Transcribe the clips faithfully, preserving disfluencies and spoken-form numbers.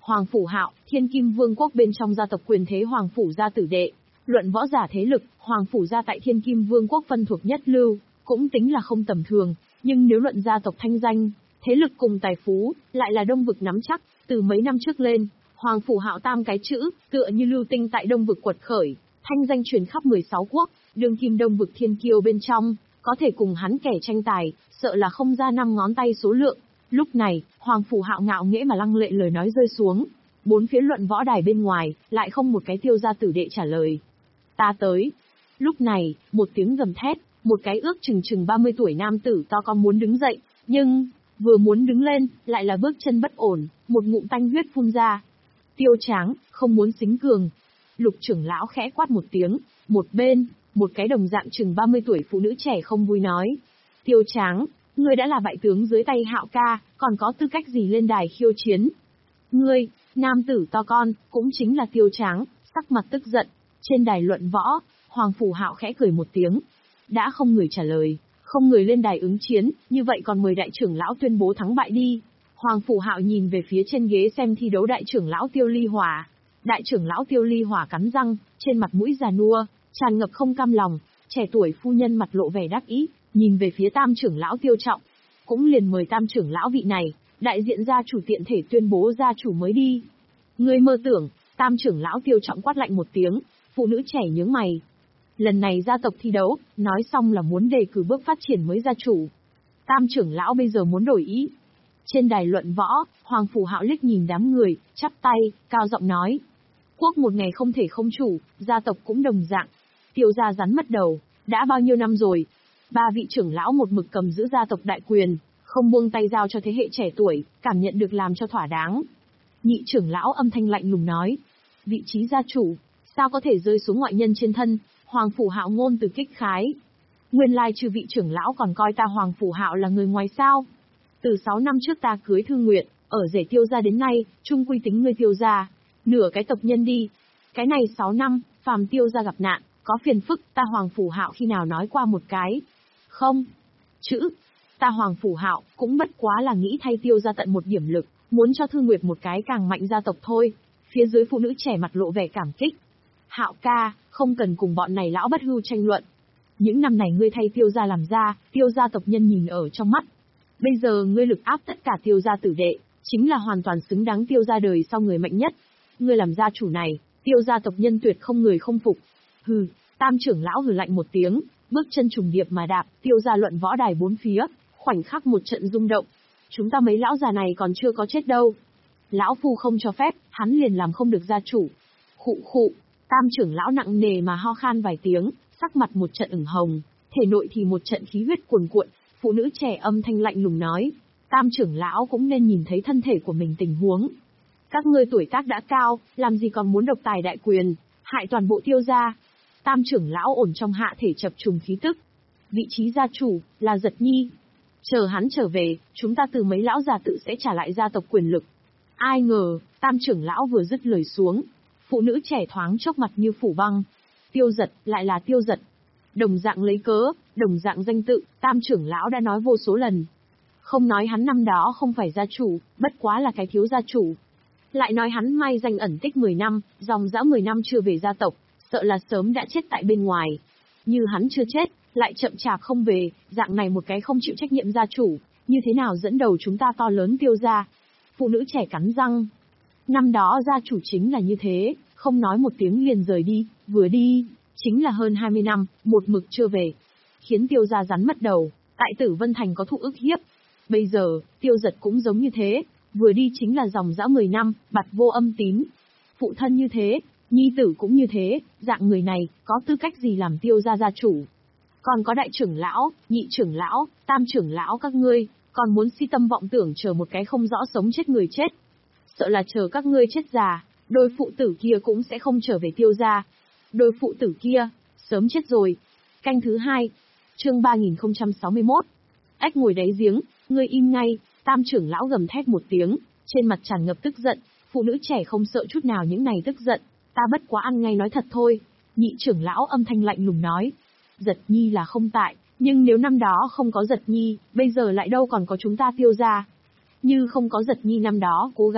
Hoàng Phủ Hạo, Thiên Kim Vương quốc bên trong gia tộc quyền thế Hoàng Phủ gia tử đệ. Luận võ giả thế lực, Hoàng Phủ gia tại Thiên Kim Vương quốc phân thuộc nhất lưu, cũng tính là không tầm thường, nhưng nếu luận gia tộc thanh danh, thế lực cùng tài phú, lại là Đông vực nắm chắc, từ mấy năm trước lên, Hoàng Phủ Hạo tam cái chữ, tựa như lưu tinh tại Đông vực quật khởi, thanh danh truyền khắp mười sáu quốc, đương kim Đông vực thiên kiêu bên trong, có thể cùng hắn kẻ tranh tài, sợ là không ra năm ngón tay số lượng. Lúc này, Hoàng Phủ Hạo ngạo nghễ mà lăng lệ lời nói rơi xuống, bốn phía luận võ đài bên ngoài, lại không một cái tiêu gia tử đệ trả lời. Ta tới. Lúc này, một tiếng gầm thét, một cái ước chừng chừng ba mươi tuổi nam tử to con muốn đứng dậy, nhưng, vừa muốn đứng lên, lại là bước chân bất ổn, một ngụm tanh huyết phun ra. Tiêu Tráng, không muốn xính cường. Lục trưởng lão khẽ quát một tiếng, một bên, một cái đồng dạng chừng ba mươi tuổi phụ nữ trẻ không vui nói. Tiêu Tráng, ngươi đã là bại tướng dưới tay Hạo ca, còn có tư cách gì lên đài khiêu chiến? Ngươi, nam tử to con, cũng chính là Tiêu Tráng, sắc mặt tức giận. Trên đài luận võ, Hoàng Phủ Hạo khẽ cười một tiếng. Đã không người trả lời, không người lên đài ứng chiến, như vậy còn mời đại trưởng lão tuyên bố thắng bại đi. Hoàng Phủ Hạo nhìn về phía trên ghế xem thi đấu đại trưởng lão Tiêu Ly Hỏa. Đại trưởng lão Tiêu Ly Hỏa cắn răng, trên mặt mũi già nua, tràn ngập không cam lòng, trẻ tuổi phu nhân mặt lộ vẻ đắc ý, nhìn về phía tam trưởng lão Tiêu Trọng. Cũng liền mời tam trưởng lão vị này, đại diện gia chủ tiện thể tuyên bố gia chủ mới đi. Ngươi mơ tưởng, tam trưởng lão Tiêu Trọng quát lạnh một tiếng, phụ nữ trẻ nhướng mày. Lần này gia tộc thi đấu, nói xong là muốn đề cử bước phát triển mới gia chủ. Tam trưởng lão bây giờ muốn đổi ý. Trên đài luận võ, Hoàng Phủ Hạo liếc nhìn đám người, chắp tay, cao giọng nói. Quốc một ngày không thể không chủ, gia tộc cũng đồng dạng. Tiêu gia rắn mất đầu, đã bao nhiêu năm rồi. Ba vị trưởng lão một mực cầm giữ gia tộc đại quyền, không buông tay giao cho thế hệ trẻ tuổi, cảm nhận được làm cho thỏa đáng. Nhị trưởng lão âm thanh lạnh lùng nói. Vị trí gia chủ, sao có thể rơi xuống ngoại nhân trên thân? Hoàng Phủ Hạo ngôn từ kích khái. Nguyên lai trừ vị trưởng lão còn coi ta Hoàng Phủ Hạo là người ngoài sao? Từ sáu năm trước ta cưới Thương Nguyệt, ở rể Tiêu gia đến nay, chung quy tính ngươi Tiêu gia, nửa cái tộc nhân đi. Cái này sáu năm, phàm Tiêu gia gặp nạn, có phiền phức, ta Hoàng Phủ Hạo khi nào nói qua một cái? Không. Chữ, ta Hoàng Phủ Hạo cũng bất quá là nghĩ thay Tiêu gia tận một điểm lực, muốn cho Thương Nguyệt một cái càng mạnh gia tộc thôi. Phía dưới phụ nữ trẻ mặt lộ vẻ cảm kích. Hạo ca, không cần cùng bọn này lão bất hưu tranh luận. Những năm này ngươi thay Tiêu gia làm ra, Tiêu gia tộc nhân nhìn ở trong mắt. Bây giờ ngươi lực áp tất cả Tiêu gia tử đệ, chính là hoàn toàn xứng đáng Tiêu gia đời sau người mạnh nhất. Ngươi làm gia chủ này, Tiêu gia tộc nhân tuyệt không người không phục. Hừ, tam trưởng lão hừ lạnh một tiếng, bước chân trùng điệp mà đạp, Tiêu gia luận võ đài bốn phía, khoảnh khắc một trận rung động. Chúng ta mấy lão già này còn chưa có chết đâu. Lão phu không cho phép, hắn liền làm không được gia chủ. Khụ khụ, tam trưởng lão nặng nề mà ho khan vài tiếng, sắc mặt một trận ửng hồng, thể nội thì một trận khí huyết cuồn cuộn. Phụ nữ trẻ âm thanh lạnh lùng nói, tam trưởng lão cũng nên nhìn thấy thân thể của mình tình huống. Các ngươi tuổi tác đã cao, làm gì còn muốn độc tài đại quyền, hại toàn bộ Tiêu gia. Tam trưởng lão ổn trong hạ thể chập trùng khí tức. Vị trí gia chủ, là Giật Nhi. Chờ hắn trở về, chúng ta từ mấy lão già tự sẽ trả lại gia tộc quyền lực. Ai ngờ, tam trưởng lão vừa dứt lời xuống, phụ nữ trẻ thoáng chốc mặt như phủ băng. Tiêu Giật, lại là Tiêu Giật. Đồng dạng lấy cớ, đồng dạng danh tự, tam trưởng lão đã nói vô số lần. Không nói hắn năm đó không phải gia chủ, bất quá là cái thiếu gia chủ. Lại nói hắn may danh ẩn tích mười năm, dòng dã mười năm chưa về gia tộc, sợ là sớm đã chết tại bên ngoài. Như hắn chưa chết, lại chậm chạp không về, dạng này một cái không chịu trách nhiệm gia chủ, như thế nào dẫn đầu chúng ta to lớn Tiêu gia. Phụ nữ trẻ cắn răng. Năm đó gia chủ chính là như thế, không nói một tiếng liền rời đi, vừa đi, chính là hơn hai mươi năm, một mực chưa về. Khiến Tiêu gia rắn mất đầu, tại Tử Vân Thành có thụ ức hiếp. Bây giờ, Tiêu Giật cũng giống như thế, vừa đi chính là dòng dã mười năm, bặt vô âm tín. Phụ thân như thế, nhi tử cũng như thế, dạng người này, có tư cách gì làm Tiêu gia gia chủ. Còn có đại trưởng lão, nhị trưởng lão, tam trưởng lão các ngươi, còn muốn si tâm vọng tưởng chờ một cái không rõ sống chết người chết. Sợ là chờ các ngươi chết già, đôi phụ tử kia cũng sẽ không trở về Tiêu gia. Đôi phụ tử kia, sớm chết rồi. Canh thứ hai, chương ba nghìn không trăm sáu mươi mốt. Ếch ngồi đáy giếng, ngươi im ngay, tam trưởng lão gầm thét một tiếng, trên mặt tràn ngập tức giận, phụ nữ trẻ không sợ chút nào những này tức giận, ta bất quá ăn ngay nói thật thôi. Nhị trưởng lão âm thanh lạnh lùng nói, Giật Nhi là không tại, nhưng nếu năm đó không có Giật Nhi, bây giờ lại đâu còn có chúng ta Tiêu gia. Như không có Giật Nhi năm đó cố gắng,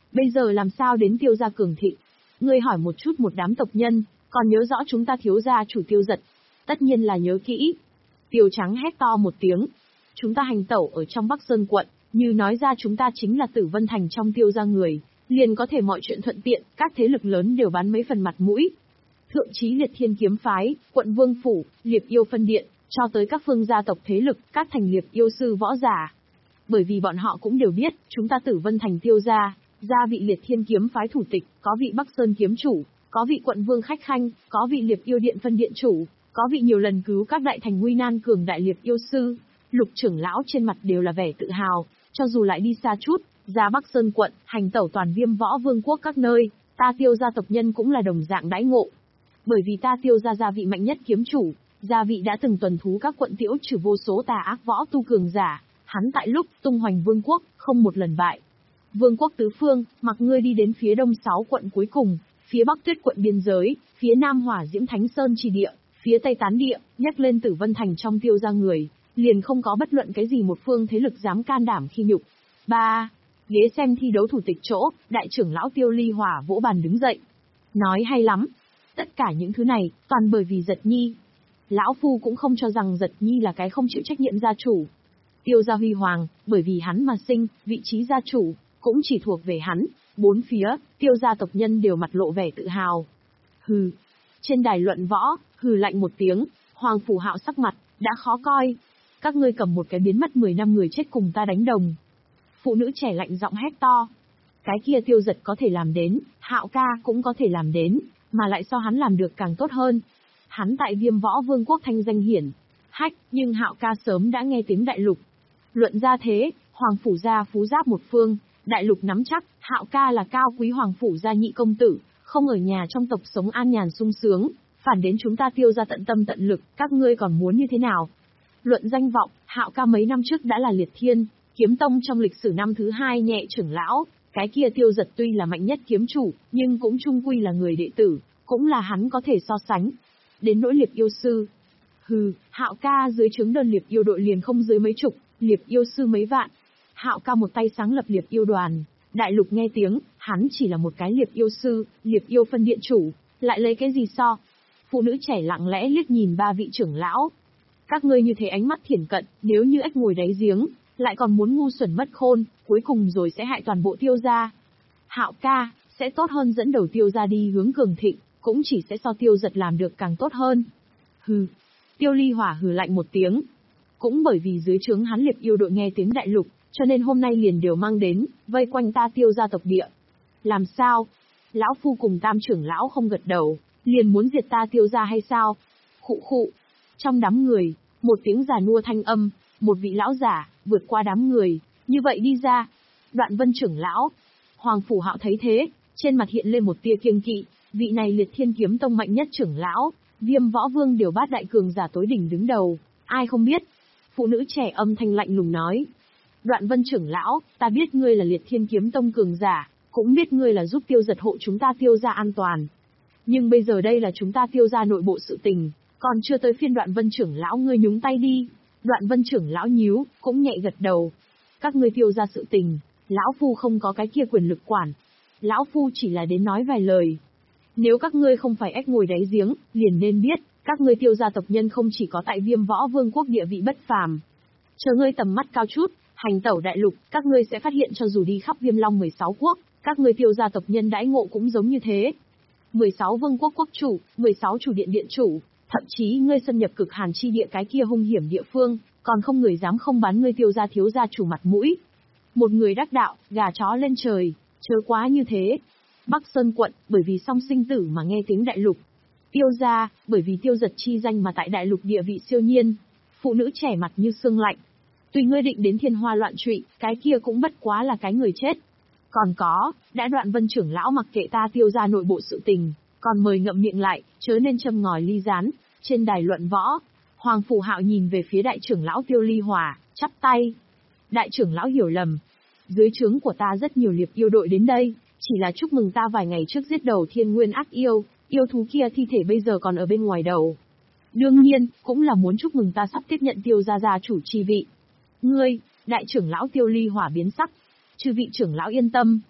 Bây giờ làm sao đến Tiêu gia cường thịnh? Ngươi hỏi một chút một đám tộc nhân, còn nhớ rõ chúng ta thiếu gia chủ Tiêu Giật? Tất nhiên là nhớ kỹ. Tiêu Trắng hét to một tiếng. Chúng ta hành tẩu ở trong Bắc Sơn quận, như nói ra chúng ta chính là Tử Vân Thành trong Tiêu gia người, liền có thể mọi chuyện thuận tiện, các thế lực lớn đều bán mấy phần mặt mũi. Thượng chí Liệt Thiên kiếm phái, quận Vương phủ, Liệp Yêu phân điện, cho tới các phương gia tộc thế lực, các thành Liệp Yêu sư võ giả. Bởi vì bọn họ cũng đều biết, chúng ta Tử Vân Thành Tiêu gia, gia vị Liệt Thiên kiếm phái thủ tịch, có vị Bắc Sơn kiếm chủ, có vị quận vương khách khanh, có vị Liệp Yêu điện phân điện chủ, có vị nhiều lần cứu các đại thành nguy nan cường đại Liệp Yêu sư. Lục trưởng lão trên mặt đều là vẻ tự hào, cho dù lại đi xa chút, ra Bắc Sơn quận, hành tẩu toàn Viêm Võ Vương quốc các nơi, ta Tiêu gia tộc nhân cũng là đồng dạng đãi ngộ. Bởi vì ta Tiêu gia gia vị mạnh nhất kiếm chủ, gia vị đã từng tuần thú các quận tiễu trừ vô số tà ác võ tu cường giả, hắn tại lúc tung hoành vương quốc, không một lần bại. Vương quốc tứ phương, mặc ngươi đi đến phía đông sáu quận cuối cùng, phía bắc Tuyết quận biên giới, phía nam Hỏa Diễm Thánh Sơn trì địa, phía tây Tán địa, nhắc lên Tử Vân Thành trong Tiêu gia người, liền không có bất luận cái gì một phương thế lực dám can đảm khi nhục. ba. Ghế xem thi đấu thủ tịch chỗ, đại trưởng lão Tiêu Ly Hỏa vỗ bàn đứng dậy. Nói hay lắm. Tất cả những thứ này, toàn bởi vì Giật Nhi. Lão Phu cũng không cho rằng Giật Nhi là cái không chịu trách nhiệm gia chủ. Tiêu gia huy hoàng, bởi vì hắn mà sinh, vị trí gia chủ, cũng chỉ thuộc về hắn. Bốn phía, Tiêu gia tộc nhân đều mặt lộ vẻ tự hào. Hừ. Trên đài luận võ, hừ lạnh một tiếng, Hoàng Phủ Hạo sắc mặt, đã khó coi. Các ngươi cầm một cái biến mất mười năm người chết cùng ta đánh đồng. Phụ nữ trẻ lạnh giọng hét to. Cái kia Tiêu Giật có thể làm đến, Hạo ca cũng có thể làm đến, mà lại so hắn làm được càng tốt hơn. Hắn tại Viêm Võ Vương quốc thanh danh hiển hách, nhưng Hạo ca sớm đã nghe tiếng đại lục. Luận ra thế, Hoàng Phủ gia phú giáp một phương, đại lục nắm chắc, Hạo ca là cao quý Hoàng Phủ gia nhị công tử, không ở nhà trong tộc sống an nhàn sung sướng, phản đến chúng ta Tiêu gia tận tâm tận lực, các ngươi còn muốn như thế nào? Luận danh vọng, Hạo ca mấy năm trước đã là Liệt Thiên kiếm tông trong lịch sử năm thứ hai nhẹ trưởng lão, cái kia Tiêu Giật tuy là mạnh nhất kiếm chủ, nhưng cũng chung quy là người đệ tử, cũng là hắn có thể so sánh. Đến nỗi Liệp Yêu sư, hừ, Hạo ca dưới trướng đơn Liệp Yêu đội liền không dưới mấy chục, Liệp Yêu sư mấy vạn. Hạo ca một tay sáng lập Liệp Yêu đoàn, đại lục nghe tiếng, hắn chỉ là một cái Liệp Yêu sư, Liệp Yêu phân điện chủ, lại lấy cái gì so? Phụ nữ trẻ lặng lẽ liếc nhìn ba vị trưởng lão. Các ngươi như thế ánh mắt thiển cận, nếu như ếch ngồi đáy giếng, lại còn muốn ngu xuẩn mất khôn, cuối cùng rồi sẽ hại toàn bộ Tiêu gia. Hạo ca, sẽ tốt hơn dẫn đầu Tiêu gia đi hướng cường thịnh, cũng chỉ sẽ so Tiêu Giật làm được càng tốt hơn. Hừ. Tiêu Ly Hỏa hừ lạnh một tiếng. Cũng bởi vì dưới trướng hắn Liệp Yêu đội nghe tiếng đại lục, cho nên hôm nay liền đều mang đến, vây quanh ta Tiêu gia tộc địa. Làm sao? Lão Phu cùng tam trưởng lão không gật đầu, liền muốn diệt ta Tiêu gia hay sao? Khụ khụ. Trong đám người, một tiếng già nua thanh âm, một vị lão giả, vượt qua đám người, như vậy đi ra. Đoạn Vân trưởng lão. Hoàng Phủ Hạo thấy thế, trên mặt hiện lên một tia kiêng kỵ, vị này Liệt Thiên kiếm tông mạnh nhất trưởng lão, Viêm Võ Vương điều bát đại cường giả tối đỉnh đứng đầu, ai không biết. Phụ nữ trẻ âm thanh lạnh lùng nói. Đoạn Vân trưởng lão, ta biết ngươi là Liệt Thiên kiếm tông cường giả, cũng biết ngươi là giúp Tiêu Giật hộ chúng ta Tiêu gia an toàn. Nhưng bây giờ đây là chúng ta Tiêu gia nội bộ sự tình, còn chưa tới phiên Đoạn Vân trưởng lão ngươi nhúng tay đi. Đoạn Vân trưởng lão nhíu, cũng nhẹ gật đầu. Các ngươi Tiêu gia sự tình, lão Phu không có cái kia quyền lực quản. Lão Phu chỉ là đến nói vài lời. Nếu các ngươi không phải ếch ngồi đáy giếng, liền nên biết, các ngươi Tiêu gia tộc nhân không chỉ có tại Viêm Võ Vương quốc địa vị bất phàm. Chờ ngươi tầm mắt cao chút, hành tẩu đại lục, các ngươi sẽ phát hiện cho dù đi khắp Viêm Long mười sáu quốc, các ngươi Tiêu gia tộc nhân đãi ngộ cũng giống như thế. mười sáu vương quốc quốc chủ, mười sáu chủ điện điện chủ, thậm chí ngươi xâm nhập cực hàn chi địa cái kia hung hiểm địa phương, còn không người dám không bán ngươi Tiêu gia thiếu gia chủ mặt mũi. Một người đắc đạo, gà chó lên trời, chớ quá như thế. Bắc Sơn quận, bởi vì song sinh tử mà nghe tiếng đại lục. Tiêu gia, bởi vì Tiêu Giật chi danh mà tại đại lục địa vị siêu nhiên. Phụ nữ trẻ mặt như xương lạnh. Tùy ngươi định đến thiên hoa loạn trụy, cái kia cũng bất quá là cái người chết. Còn có, đã Đoạn Vân trưởng lão mặc kệ ta Tiêu gia nội bộ sự tình, còn mời ngậm miệng lại, chớ nên châm ngòi ly gián. Trên đài luận võ, Hoàng Phủ Hạo nhìn về phía đại trưởng lão Tiêu Ly Hỏa, chắp tay. Đại trưởng lão hiểu lầm. Dưới trướng của ta rất nhiều Liệp Yêu đội đến đây, chỉ là chúc mừng ta vài ngày trước giết đầu thiên nguyên ác yêu, yêu thú kia thi thể bây giờ còn ở bên ngoài đầu. Đương nhiên, cũng là muốn chúc mừng ta sắp tiếp nhận Tiêu gia gia chủ chi vị. Ngươi, đại trưởng lão Tiêu Ly Hỏa biến sắc. Chư vị trưởng lão yên tâm.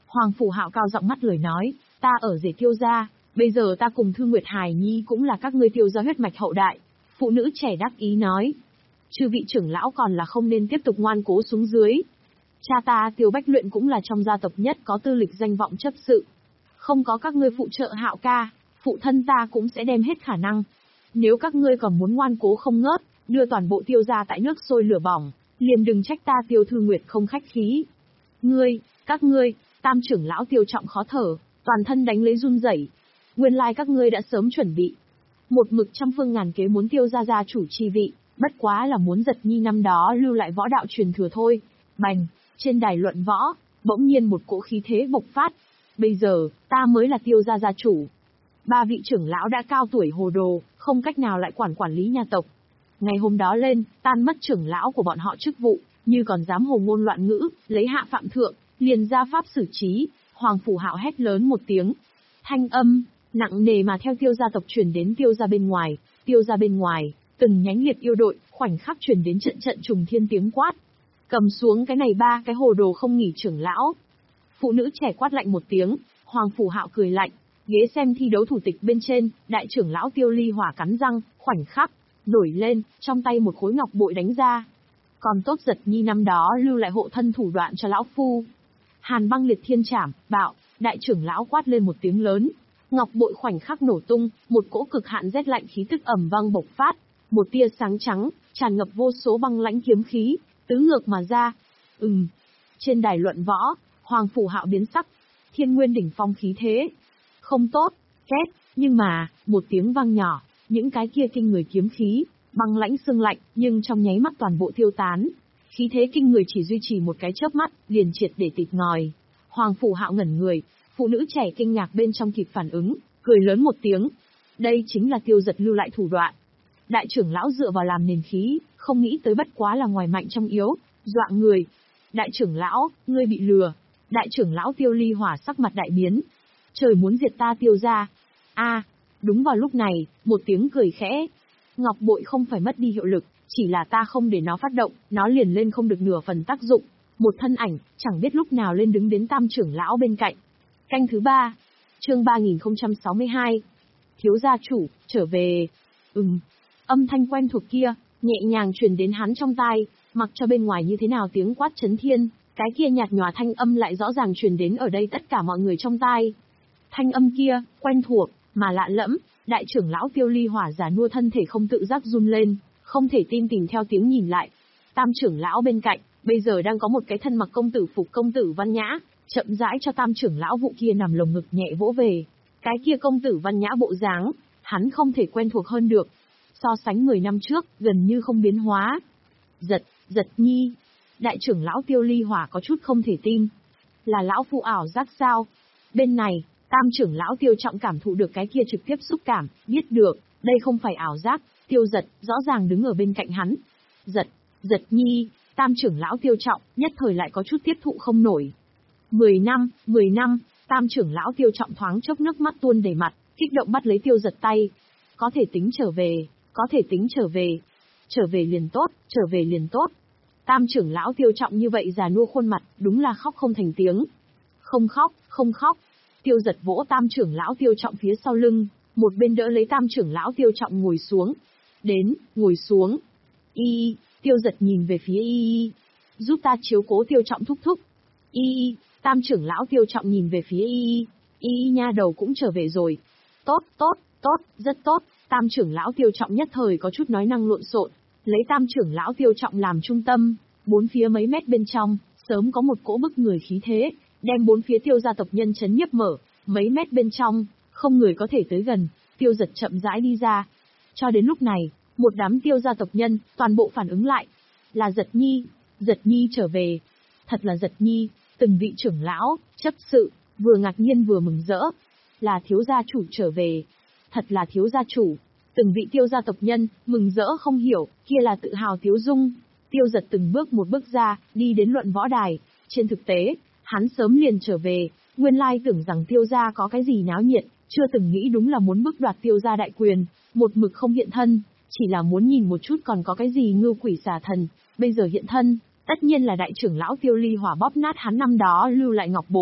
Hoàng Phủ Hạo cao giọng mắt lời nói, ta ở rể Tiêu gia, bây giờ ta cùng Thư Nguyệt Hải Nhi cũng là các ngươi Tiêu gia huyết mạch hậu đại. Phụ nữ trẻ đắc ý nói, chư vị trưởng lão còn là không nên tiếp tục ngoan cố xuống dưới. Cha ta Tiêu Bách Luyện cũng là trong gia tộc nhất có tư lịch danh vọng chấp sự. Không có các ngươi phụ trợ Hạo ca, phụ thân ta cũng sẽ đem hết khả năng. Nếu các ngươi còn muốn ngoan cố không ngớt, đưa toàn bộ Tiêu gia tại nước sôi lửa bỏng, liền đừng trách ta Tiêu Thư Nguyệt không khách khí. Ngươi, các ngươi, Tam trưởng lão Tiêu Trọng khó thở, toàn thân đánh lấy run rẩy. Nguyên lai các ngươi đã sớm chuẩn bị. Một mực trăm phương ngàn kế muốn Tiêu gia gia chủ chi vị, bất quá là muốn Giật Nhi năm đó lưu lại võ đạo truyền thừa thôi. Bành, trên đài luận võ, bỗng nhiên một cỗ khí thế bộc phát. Bây giờ, ta mới là Tiêu gia gia chủ. Ba vị trưởng lão đã cao tuổi hồ đồ, không cách nào lại quản quản lý nhà tộc. Ngày hôm đó lên, tan mất trưởng lão của bọn họ chức vụ, như còn dám hồ ngôn loạn ngữ, lấy hạ phạm thượng, liền ra pháp xử trí. Hoàng Phủ Hạo hét lớn một tiếng. Thanh âm nặng nề mà theo Tiêu gia tộc truyền đến Tiêu gia bên ngoài, Tiêu gia bên ngoài, từng nhánh liệt yêu đội, khoảnh khắc truyền đến trận trận trùng thiên tiếng quát. Cầm xuống cái này ba cái hồ đồ không nghỉ trưởng lão. Phụ nữ trẻ quát lạnh một tiếng, Hoàng Phủ Hạo cười lạnh, ghế xem thi đấu thủ tịch bên trên, đại trưởng lão Tiêu Ly Hỏa cắn răng, khoảnh khắc nổi lên, trong tay một khối ngọc bội đánh ra. Còn tốt Giật Nhi năm đó lưu lại hộ thân thủ đoạn cho lão phu. Hàn băng liệt thiên trảm, bạo, đại trưởng lão quát lên một tiếng lớn. Ngọc bội khoảnh khắc nổ tung, một cỗ cực hạn rét lạnh khí tức ầm vang bộc phát, một tia sáng trắng, tràn ngập vô số băng lãnh kiếm khí, tứ ngược mà ra. Ừm. Trên đài luận võ, Hoàng Phủ Hạo biến sắc, Thiên Nguyên đỉnh phong khí thế. Không tốt, két, nhưng mà, một tiếng vang nhỏ, những cái kia kinh người kiếm khí, băng lãnh xương lạnh, nhưng trong nháy mắt toàn bộ tiêu tán. Khí thế kinh người chỉ duy trì một cái chớp mắt, liền triệt để tịt ngòi. Hoàng Phủ Hạo ngẩn người, phụ nữ trẻ kinh ngạc bên trong kịp phản ứng, cười lớn một tiếng. Đây chính là Tiêu Giật lưu lại thủ đoạn. Đại trưởng lão dựa vào làm nền khí, không nghĩ tới bất quá là ngoài mạnh trong yếu, dọa người. Đại trưởng lão, ngươi bị lừa. Đại trưởng lão Tiêu Ly Hỏa sắc mặt đại biến. Trời muốn diệt ta Tiêu gia. A, đúng vào lúc này, một tiếng cười khẽ. Ngọc bội không phải mất đi hiệu lực, chỉ là ta không để nó phát động, nó liền lên không được nửa phần tác dụng. Một thân ảnh, chẳng biết lúc nào lên đứng đến Tam trưởng lão bên cạnh. Canh thứ ba, chương ba nghìn không trăm sáu mươi hai. Thiếu gia chủ, trở về. Ừm, âm thanh quen thuộc kia, nhẹ nhàng truyền đến hắn trong tai, mặc cho bên ngoài như thế nào tiếng quát chấn thiên, cái kia nhạt nhòa thanh âm lại rõ ràng truyền đến ở đây tất cả mọi người trong tai. Thanh âm kia, quen thuộc, mà lạ lẫm, đại trưởng lão Tiêu Ly Hỏa giả nua thân thể không tự giác run lên, không thể tin tìm theo tiếng nhìn lại. Tam trưởng lão bên cạnh, bây giờ đang có một cái thân mặc công tử phục công tử Văn Nhã, chậm rãi cho tam trưởng lão vụ kia nằm lồng ngực nhẹ vỗ về. Cái kia công tử Văn Nhã bộ dáng, hắn không thể quen thuộc hơn được. So sánh mười năm trước, gần như không biến hóa. Giật, Giật Nhi. Đại trưởng lão Tiêu Ly Hỏa có chút không thể tin. Là lão phu ảo giác sao? Bên này, tam trưởng lão Tiêu Trọng cảm thụ được cái kia trực tiếp xúc cảm, biết được, đây không phải ảo giác, Tiêu Giật, rõ ràng đứng ở bên cạnh hắn. Giật, Giật Nhi, tam trưởng lão Tiêu Trọng, nhất thời lại có chút tiếp thụ không nổi. Mười năm, mười năm, tam trưởng lão Tiêu Trọng thoáng chốc nước mắt tuôn đầy mặt, kích động bắt lấy Tiêu Giật tay. Có thể tính trở về, có thể tính trở về. Trở về liền tốt, trở về liền tốt. Tam trưởng lão Tiêu Trọng như vậy già nua khuôn mặt, đúng là khóc không thành tiếng. Không khóc, không khóc. Tiêu Giật vỗ tam trưởng lão Tiêu Trọng phía sau lưng, một bên đỡ lấy tam trưởng lão Tiêu Trọng ngồi xuống. Đến, ngồi xuống. Y, Tiêu Giật nhìn về phía Y, giúp ta chiếu cố Tiêu Trọng thúc thúc. Y, tam trưởng lão Tiêu Trọng nhìn về phía Y, Y nha đầu cũng trở về rồi. Tốt, tốt, tốt, rất tốt. Tam trưởng lão Tiêu Trọng nhất thời có chút nói năng lộn xộn, lấy tam trưởng lão Tiêu Trọng làm trung tâm, bốn phía mấy mét bên trong, sớm có một cỗ bức người khí thế, đem bốn phía Tiêu gia tộc nhân chấn nhiếp mở, mấy mét bên trong, không người có thể tới gần. Tiêu Giật chậm rãi đi ra. Cho đến lúc này, một đám Tiêu gia tộc nhân, toàn bộ phản ứng lại. Là Giật Nhi, Giật Nhi trở về. Thật là Giật Nhi, từng vị trưởng lão, chấp sự, vừa ngạc nhiên vừa mừng rỡ. Là thiếu gia chủ trở về. Thật là thiếu gia chủ. Từng vị Tiêu gia tộc nhân, mừng rỡ không hiểu, kia là tự hào tiếu dung. Tiêu Giật từng bước một bước ra, đi đến luận võ đài. Trên thực tế, hắn sớm liền trở về, nguyên lai tưởng rằng Tiêu gia có cái gì náo nhiệt, chưa từng nghĩ đúng là muốn bức đoạt Tiêu gia đại quyền, một mực không hiện thân, chỉ là muốn nhìn một chút còn có cái gì ngưu quỷ xà thần, bây giờ hiện thân, tất nhiên là đại trưởng lão Tiêu Ly Hỏa bóp nát hắn năm đó lưu lại ngọc bội.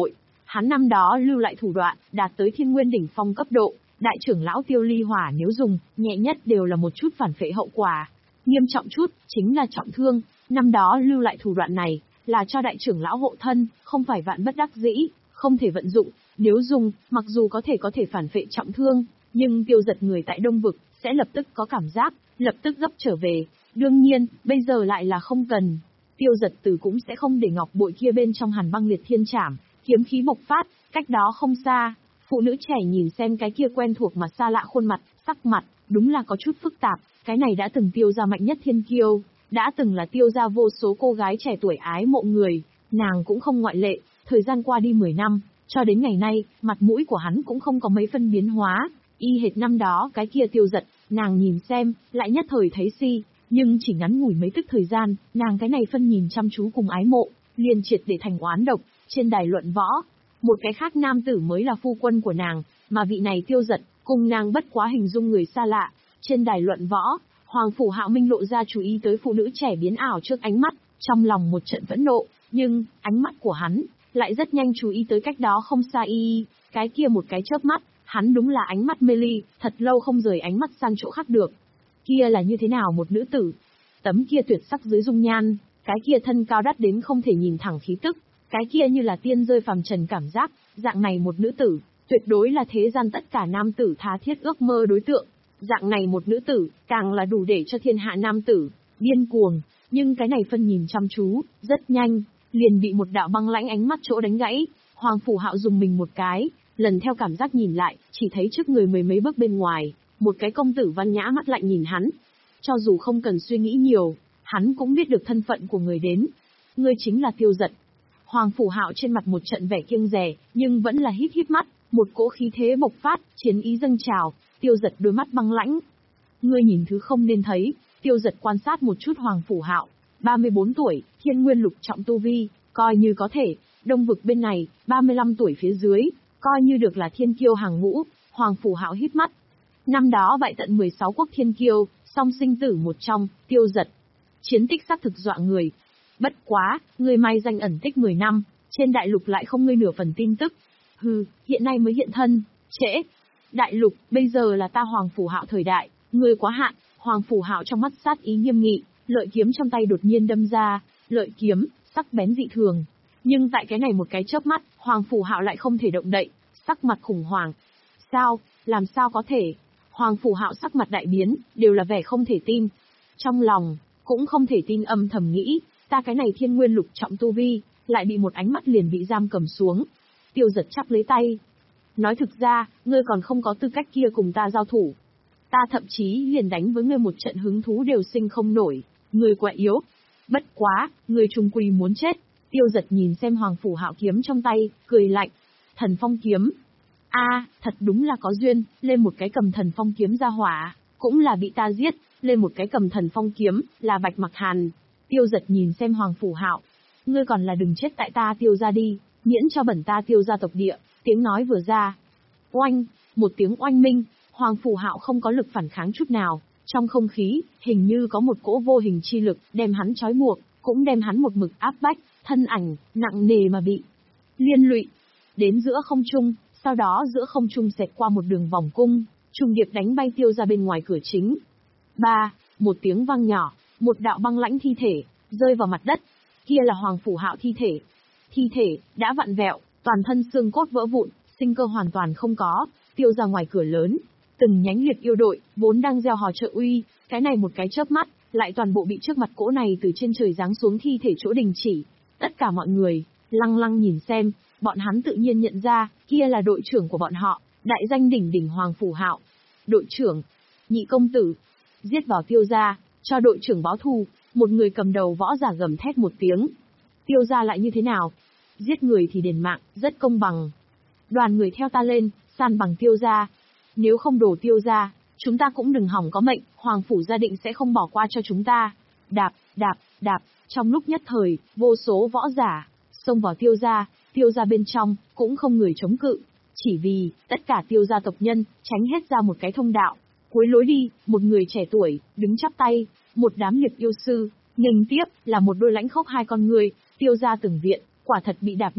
Hắn năm đó lưu lại thủ đoạn, đạt tới thiên nguyên đỉnh phong cấp độ, đại trưởng lão Tiêu Ly Hỏa nếu dùng, nhẹ nhất đều là một chút phản phệ hậu quả. Nghiêm trọng chút, chính là trọng thương, năm đó lưu lại thủ đoạn này, là cho đại trưởng lão hộ thân, không phải vạn bất đắc dĩ, không thể vận dụng, nếu dùng, mặc dù có thể có thể phản phệ trọng thương, nhưng Tiêu Giật người tại Đông Vực, sẽ lập tức có cảm giác, lập tức gấp trở về. Đương nhiên, bây giờ lại là không cần. Tiêu Giật Tử cũng sẽ không để ngọc bội kia bên trong Hàn Băng Liệt Thiên Trảm, kiếm khí bộc phát, cách đó không xa. Phụ nữ trẻ nhìn xem cái kia quen thuộc mà xa lạ khuôn mặt, sắc mặt, đúng là có chút phức tạp, cái này đã từng Tiêu gia mạnh nhất thiên kiêu, đã từng là Tiêu gia vô số cô gái trẻ tuổi ái mộ người, nàng cũng không ngoại lệ, thời gian qua đi mười năm, cho đến ngày nay, mặt mũi của hắn cũng không có mấy phân biến hóa, y hệt năm đó cái kia Tiêu Giật, nàng nhìn xem, lại nhất thời thấy si, nhưng chỉ ngắn ngủi mấy tức thời gian, nàng cái này phân nhìn chăm chú cùng ái mộ, liền triệt để thành oán độc, trên đài luận võ. Một cái khác nam tử mới là phu quân của nàng, mà vị này Tiêu Giật, cùng nàng bất quá hình dung người xa lạ. Trên đài luận võ, Hoàng Phủ Hạo Minh lộ ra chú ý tới phụ nữ trẻ biến ảo trước ánh mắt, trong lòng một trận phẫn nộ, nhưng, ánh mắt của hắn, lại rất nhanh chú ý tới cách đó không xa y, cái kia một cái chớp mắt, hắn đúng là ánh mắt mê ly, thật lâu không rời ánh mắt sang chỗ khác được. Kia là như thế nào một nữ tử? Tấm kia tuyệt sắc dưới dung nhan, cái kia thân cao đắt đến không thể nhìn thẳng khí tức, cái kia như là tiên rơi phàm trần cảm giác, dạng này một nữ tử, tuyệt đối là thế gian tất cả nam tử tha thiết ước mơ đối tượng. Dạng này một nữ tử, càng là đủ để cho thiên hạ nam tử điên cuồng, nhưng cái này phân nhìn chăm chú, rất nhanh, liền bị một đạo băng lãnh ánh mắt chỗ đánh gãy. Hoàng Phủ Hạo dùng mình một cái, lần theo cảm giác nhìn lại, chỉ thấy trước người mười mấy bước bên ngoài, một cái công tử văn nhã mắt lạnh nhìn hắn. Cho dù không cần suy nghĩ nhiều, hắn cũng biết được thân phận của người đến. Ngươi chính là Tiêu Giật. Hoàng Phủ Hạo trên mặt một trận vẻ kiêng dè, nhưng vẫn là híp híp mắt, một cỗ khí thế bộc phát, chiến ý dâng trào. Tiêu Giật đôi mắt băng lãnh. Ngươi nhìn thứ không nên thấy. Tiêu Giật quan sát một chút Hoàng Phủ Hạo, ba mươi bốn tuổi, thiên nguyên lục trọng tu vi, coi như có thể. Đông Vực bên này, ba mươi lăm tuổi phía dưới, coi như được là thiên kiêu hàng ngũ. Hoàng Phủ Hạo híp mắt. Năm đó bại tận mười sáu quốc thiên kiêu, song sinh tử một trong, Tiêu Giật. Chiến tích xác thực dọa người. Bất quá, người may danh ẩn tích mười năm, trên đại lục lại không ngươi nửa phần tin tức. Hừ, hiện nay mới hiện thân, trễ. Đại lục, bây giờ là ta Hoàng Phủ Hạo thời đại, ngươi quá hạn. Hoàng Phủ Hạo trong mắt sát ý nghiêm nghị, lợi kiếm trong tay đột nhiên đâm ra, lợi kiếm, sắc bén dị thường. Nhưng tại cái này một cái chớp mắt, Hoàng Phủ Hạo lại không thể động đậy, sắc mặt khủng hoảng. Sao, làm sao có thể? Hoàng Phủ Hạo sắc mặt đại biến, đều là vẻ không thể tin. Trong lòng, cũng không thể tin âm thầm nghĩ, ta cái này thiên nguyên lục trọng tu vi, lại bị một ánh mắt liền bị giam cầm xuống. Tiêu Giật chắp lấy tay. Nói thực ra, ngươi còn không có tư cách kia cùng ta giao thủ. Ta thậm chí liền đánh với ngươi một trận hứng thú đều sinh không nổi, ngươi quá yếu. Bất quá, ngươi trung quy muốn chết. Tiêu Giật nhìn xem Hoàng Phủ Hạo kiếm trong tay, cười lạnh. Thần phong kiếm. A, à, thật đúng là có duyên, lên một cái cầm thần phong kiếm ra hỏa, cũng là bị ta giết, lên một cái cầm thần phong kiếm, là Bạch Mặc Hàn. Tiêu Giật nhìn xem Hoàng Phủ Hạo. Ngươi còn là đừng chết tại ta Tiêu gia đi, miễn cho bẩn ta Tiêu gia tộc địa. Tiếng nói vừa ra. Oanh, một tiếng oanh minh, Hoàng Phủ Hạo không có lực phản kháng chút nào. Trong không khí, hình như có một cỗ vô hình chi lực, đem hắn trói buộc, cũng đem hắn một mực áp bách, thân ảnh, nặng nề mà bị liên lụy. Đến giữa không trung, sau đó giữa không trung xẹt qua một đường vòng cung, trùng điệp đánh bay Tiêu ra bên ngoài cửa chính. Ba, một tiếng vang nhỏ, một đạo băng lãnh thi thể, rơi vào mặt đất. Kia là Hoàng Phủ Hạo thi thể. Thi thể, đã vặn vẹo, toàn thân xương cốt vỡ vụn, sinh cơ hoàn toàn không có. Tiêu ra ngoài cửa lớn, từng nhánh liệt yêu đội, vốn đang gieo hò trợ uy, cái này một cái chớp mắt, lại toàn bộ bị trước mặt cỗ này từ trên trời giáng xuống thi thể chỗ đình chỉ. Tất cả mọi người, lăng lăng nhìn xem, bọn hắn tự nhiên nhận ra, kia là đội trưởng của bọn họ, đại danh đỉnh đỉnh Hoàng Phủ Hạo. Đội trưởng, nhị công tử, giết vào Tiêu gia, cho đội trưởng báo thù. Một người cầm đầu võ giả gầm thét một tiếng. Tiêu gia lại như thế nào? Giết người thì đền mạng, rất công bằng. Đoàn người theo ta lên, san bằng Tiêu gia. Nếu không đổ Tiêu gia, chúng ta cũng đừng hỏng có mệnh, Hoàng phủ gia định sẽ không bỏ qua cho chúng ta. Đạp, đạp, đạp, trong lúc nhất thời, vô số võ giả xông vào Tiêu gia. Tiêu gia bên trong cũng không người chống cự, chỉ vì tất cả Tiêu gia tộc nhân tránh hết ra một cái thông đạo. Cuối lối đi, một người trẻ tuổi đứng chắp tay, một đám liệt yêu sư nghênh tiếp là một đôi lãnh khốc hai con người. Tiêu gia từng viện quả thật bị đạp nát,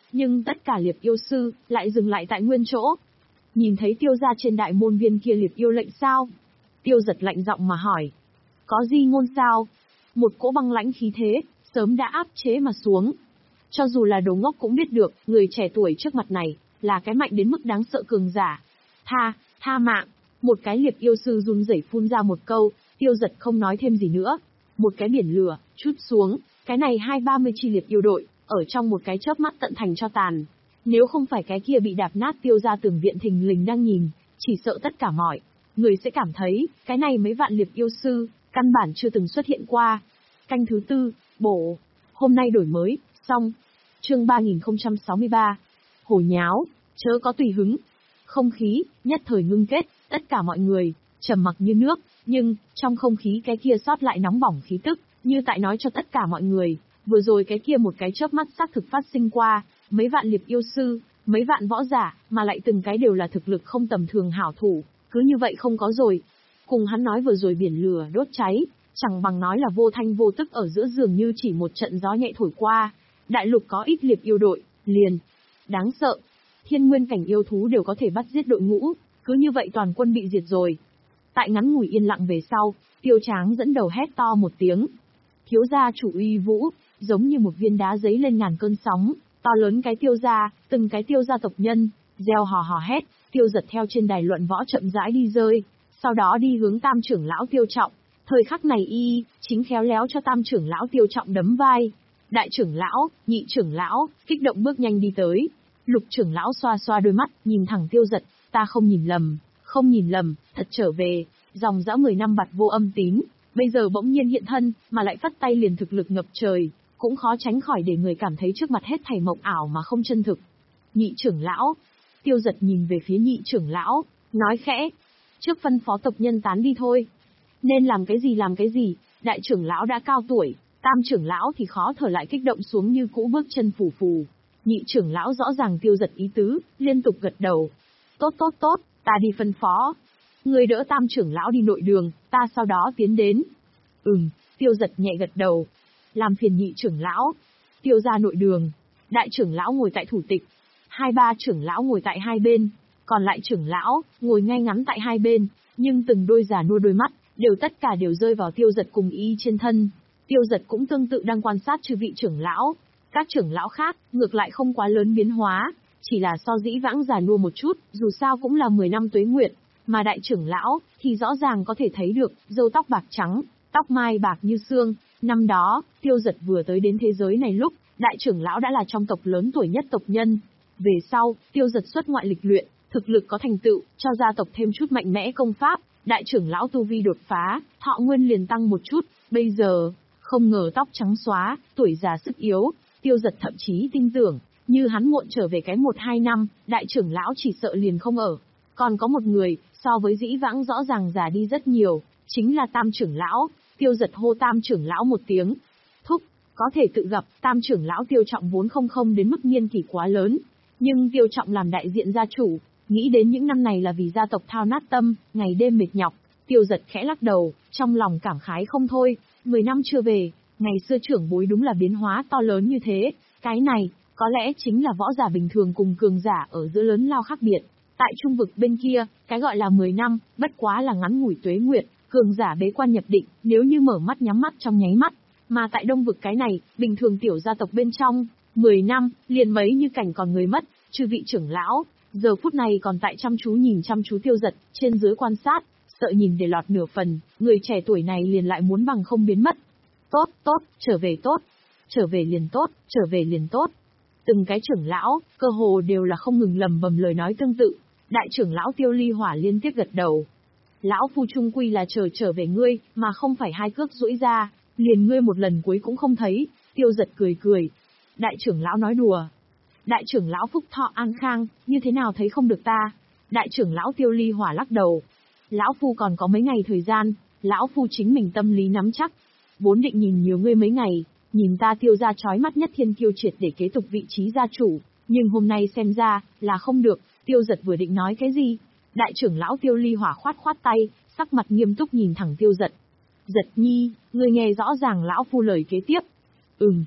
nhưng tất cả liệp yêu sư lại dừng lại tại nguyên chỗ. Nhìn thấy tiêu gia trên đại môn viên kia liệp yêu lệnh sao? Tiêu giật lạnh giọng mà hỏi. Có gì ngôn sao? Một cỗ băng lãnh khí thế, sớm đã áp chế mà xuống. Cho dù là đồ ngốc cũng biết được, người trẻ tuổi trước mặt này, là cái mạnh đến mức đáng sợ cường giả. Tha, tha mạng. Một cái liệp yêu sư run rẩy phun ra một câu, tiêu giật không nói thêm gì nữa. Một cái biển lửa, chút xuống, cái này hai ba mươi chi liệp yêu đội, ở trong một cái chớp mắt tận thành cho tàn. Nếu không phải cái kia bị đạp nát tiêu ra tường viện thình lình đang nhìn, chỉ sợ tất cả mọi người sẽ cảm thấy, cái này mấy vạn liệp yêu sư, căn bản chưa từng xuất hiện qua. Canh thứ tư, bổ. Hôm nay đổi mới, xong. Chương ba nghìn không trăm sáu mươi ba. Hồ nháo, chớ có tùy hứng. Không khí, nhất thời ngưng kết, tất cả mọi người, trầm mặc như nước, nhưng, trong không khí cái kia sót lại nóng bỏng khí tức, như tại nói cho tất cả mọi người, vừa rồi cái kia một cái chớp mắt xác thực phát sinh qua, mấy vạn liệp yêu sư, mấy vạn võ giả, mà lại từng cái đều là thực lực không tầm thường hảo thủ, cứ như vậy không có rồi. Cùng hắn nói vừa rồi biển lửa đốt cháy, chẳng bằng nói là vô thanh vô tức ở giữa dường như chỉ một trận gió nhẹ thổi qua. Đại lục có ít liệp yêu đội, liền. Đáng sợ. Thiên nguyên cảnh yêu thú đều có thể bắt giết đội ngũ, cứ như vậy toàn quân bị diệt rồi. Tại ngắn ngủi yên lặng về sau, Tiêu Tráng dẫn đầu hét to một tiếng. Thiếu gia chủ uy vũ, giống như một viên đá giấy lên ngàn cơn sóng, to lớn cái tiêu gia, từng cái tiêu gia tộc nhân, reo hò hò hét, Tiêu Giật theo trên đài luận võ chậm rãi đi rơi, sau đó đi hướng Tam trưởng lão Tiêu Trọng. Thời khắc này y, chính khéo léo cho Tam trưởng lão Tiêu Trọng đấm vai. Đại trưởng lão, nhị trưởng lão, kích động bước nhanh đi tới. Lục trưởng lão xoa xoa đôi mắt, nhìn thẳng Tiêu Giật, ta không nhìn lầm, không nhìn lầm, thật trở về, dòng dã mười năm bặt vô âm tín, bây giờ bỗng nhiên hiện thân, mà lại phất tay liền thực lực ngập trời, cũng khó tránh khỏi để người cảm thấy trước mặt hết thảy mộng ảo mà không chân thực. Nhị trưởng lão, Tiêu Giật nhìn về phía nhị trưởng lão, nói khẽ, trước phân phó tộc nhân tán đi thôi. Nên làm cái gì làm cái gì, đại trưởng lão đã cao tuổi, tam trưởng lão thì khó thở lại kích động xuống như cũ bước chân phù phù. Nhị trưởng lão rõ ràng Tiêu Giật ý tứ, liên tục gật đầu. Tốt tốt tốt, ta đi phân phó. Người đỡ tam trưởng lão đi nội đường, ta sau đó tiến đến. Ừm, Tiêu Giật nhẹ gật đầu. Làm phiền nhị trưởng lão. Tiêu ra nội đường. Đại trưởng lão ngồi tại thủ tịch. Hai ba trưởng lão ngồi tại hai bên. Còn lại trưởng lão, ngồi ngay ngắn tại hai bên. Nhưng từng đôi già nua đôi mắt, đều tất cả đều rơi vào Tiêu Giật cùng y trên thân. Tiêu Giật cũng tương tự đang quan sát chư vị trưởng lão. Các trưởng lão khác, ngược lại không quá lớn biến hóa. Chỉ là so dĩ vãng già nua một chút, dù sao cũng là mười năm tuế nguyệt. Mà đại trưởng lão, thì rõ ràng có thể thấy được, râu tóc bạc trắng, tóc mai bạc như xương. Năm đó, Tiêu Giật vừa tới đến thế giới này lúc, đại trưởng lão đã là trong tộc lớn tuổi nhất tộc nhân. Về sau, Tiêu Giật xuất ngoại lịch luyện, thực lực có thành tựu, cho gia tộc thêm chút mạnh mẽ công pháp, đại trưởng lão tu vi đột phá, thọ nguyên liền tăng một chút, bây giờ, không ngờ tóc trắng xóa, tuổi già sức yếu, Tiêu Giật thậm chí tin tưởng, như hắn muộn trở về cái một hai năm, đại trưởng lão chỉ sợ liền không ở. Còn có một người, so với dĩ vãng rõ ràng già đi rất nhiều, chính là tam trưởng lão. Tiêu Giật hô tam trưởng lão một tiếng. Thúc, có thể tự gặp, tam trưởng lão Tiêu Trọng vốn không không đến mức niên kỷ quá lớn. Nhưng Tiêu Trọng làm đại diện gia chủ, nghĩ đến những năm này là vì gia tộc thao nát tâm, ngày đêm mệt nhọc. Tiêu Giật khẽ lắc đầu, trong lòng cảm khái không thôi. Mười năm chưa về, ngày xưa trưởng bối đúng là biến hóa to lớn như thế. Cái này, có lẽ chính là võ giả bình thường cùng cường giả ở giữa lớn lao khác biệt. Tại trung vực bên kia, cái gọi là mười năm, bất quá là ngắn ngủi tuế nguyệt, cường giả bế quan nhập định, nếu như mở mắt nhắm mắt trong nháy mắt. Mà tại đông vực cái này, bình thường tiểu gia tộc bên trong, mười năm, liền mấy như cảnh còn người mất, chư vị trưởng lão, giờ phút này còn tại chăm chú nhìn chăm chú Tiêu Giật, trên dưới quan sát, sợ nhìn để lọt nửa phần, người trẻ tuổi này liền lại muốn bằng không biến mất. Tốt, tốt, trở về tốt, trở về liền tốt, trở về liền tốt. Từng cái trưởng lão, cơ hồ đều là không ngừng lầm bầm lời nói tương tự. Đại trưởng lão Tiêu Ly Hỏa liên tiếp gật đầu. Lão phu trung quy là chờ trở về ngươi, mà không phải hai cước duỗi ra, liền ngươi một lần cuối cũng không thấy. Tiêu Giật cười cười. Đại trưởng lão nói đùa. Đại trưởng lão phúc thọ an khang, như thế nào thấy không được ta? Đại trưởng lão Tiêu Ly Hỏa lắc đầu. Lão phu còn có mấy ngày thời gian, lão phu chính mình tâm lý nắm chắc. Vốn định nhìn nhiều ngươi mấy ngày, nhìn ta Tiêu gia chói mắt nhất thiên kiêu triệt để kế tục vị trí gia chủ, nhưng hôm nay xem ra là không được. Tiêu Giật vừa định nói cái gì, đại trưởng lão Tiêu Ly Hỏa khoát khoát tay, sắc mặt nghiêm túc nhìn thẳng Tiêu Giật. Giật nhi, ngươi nghe rõ ràng lão phu lời kế tiếp. Ừm.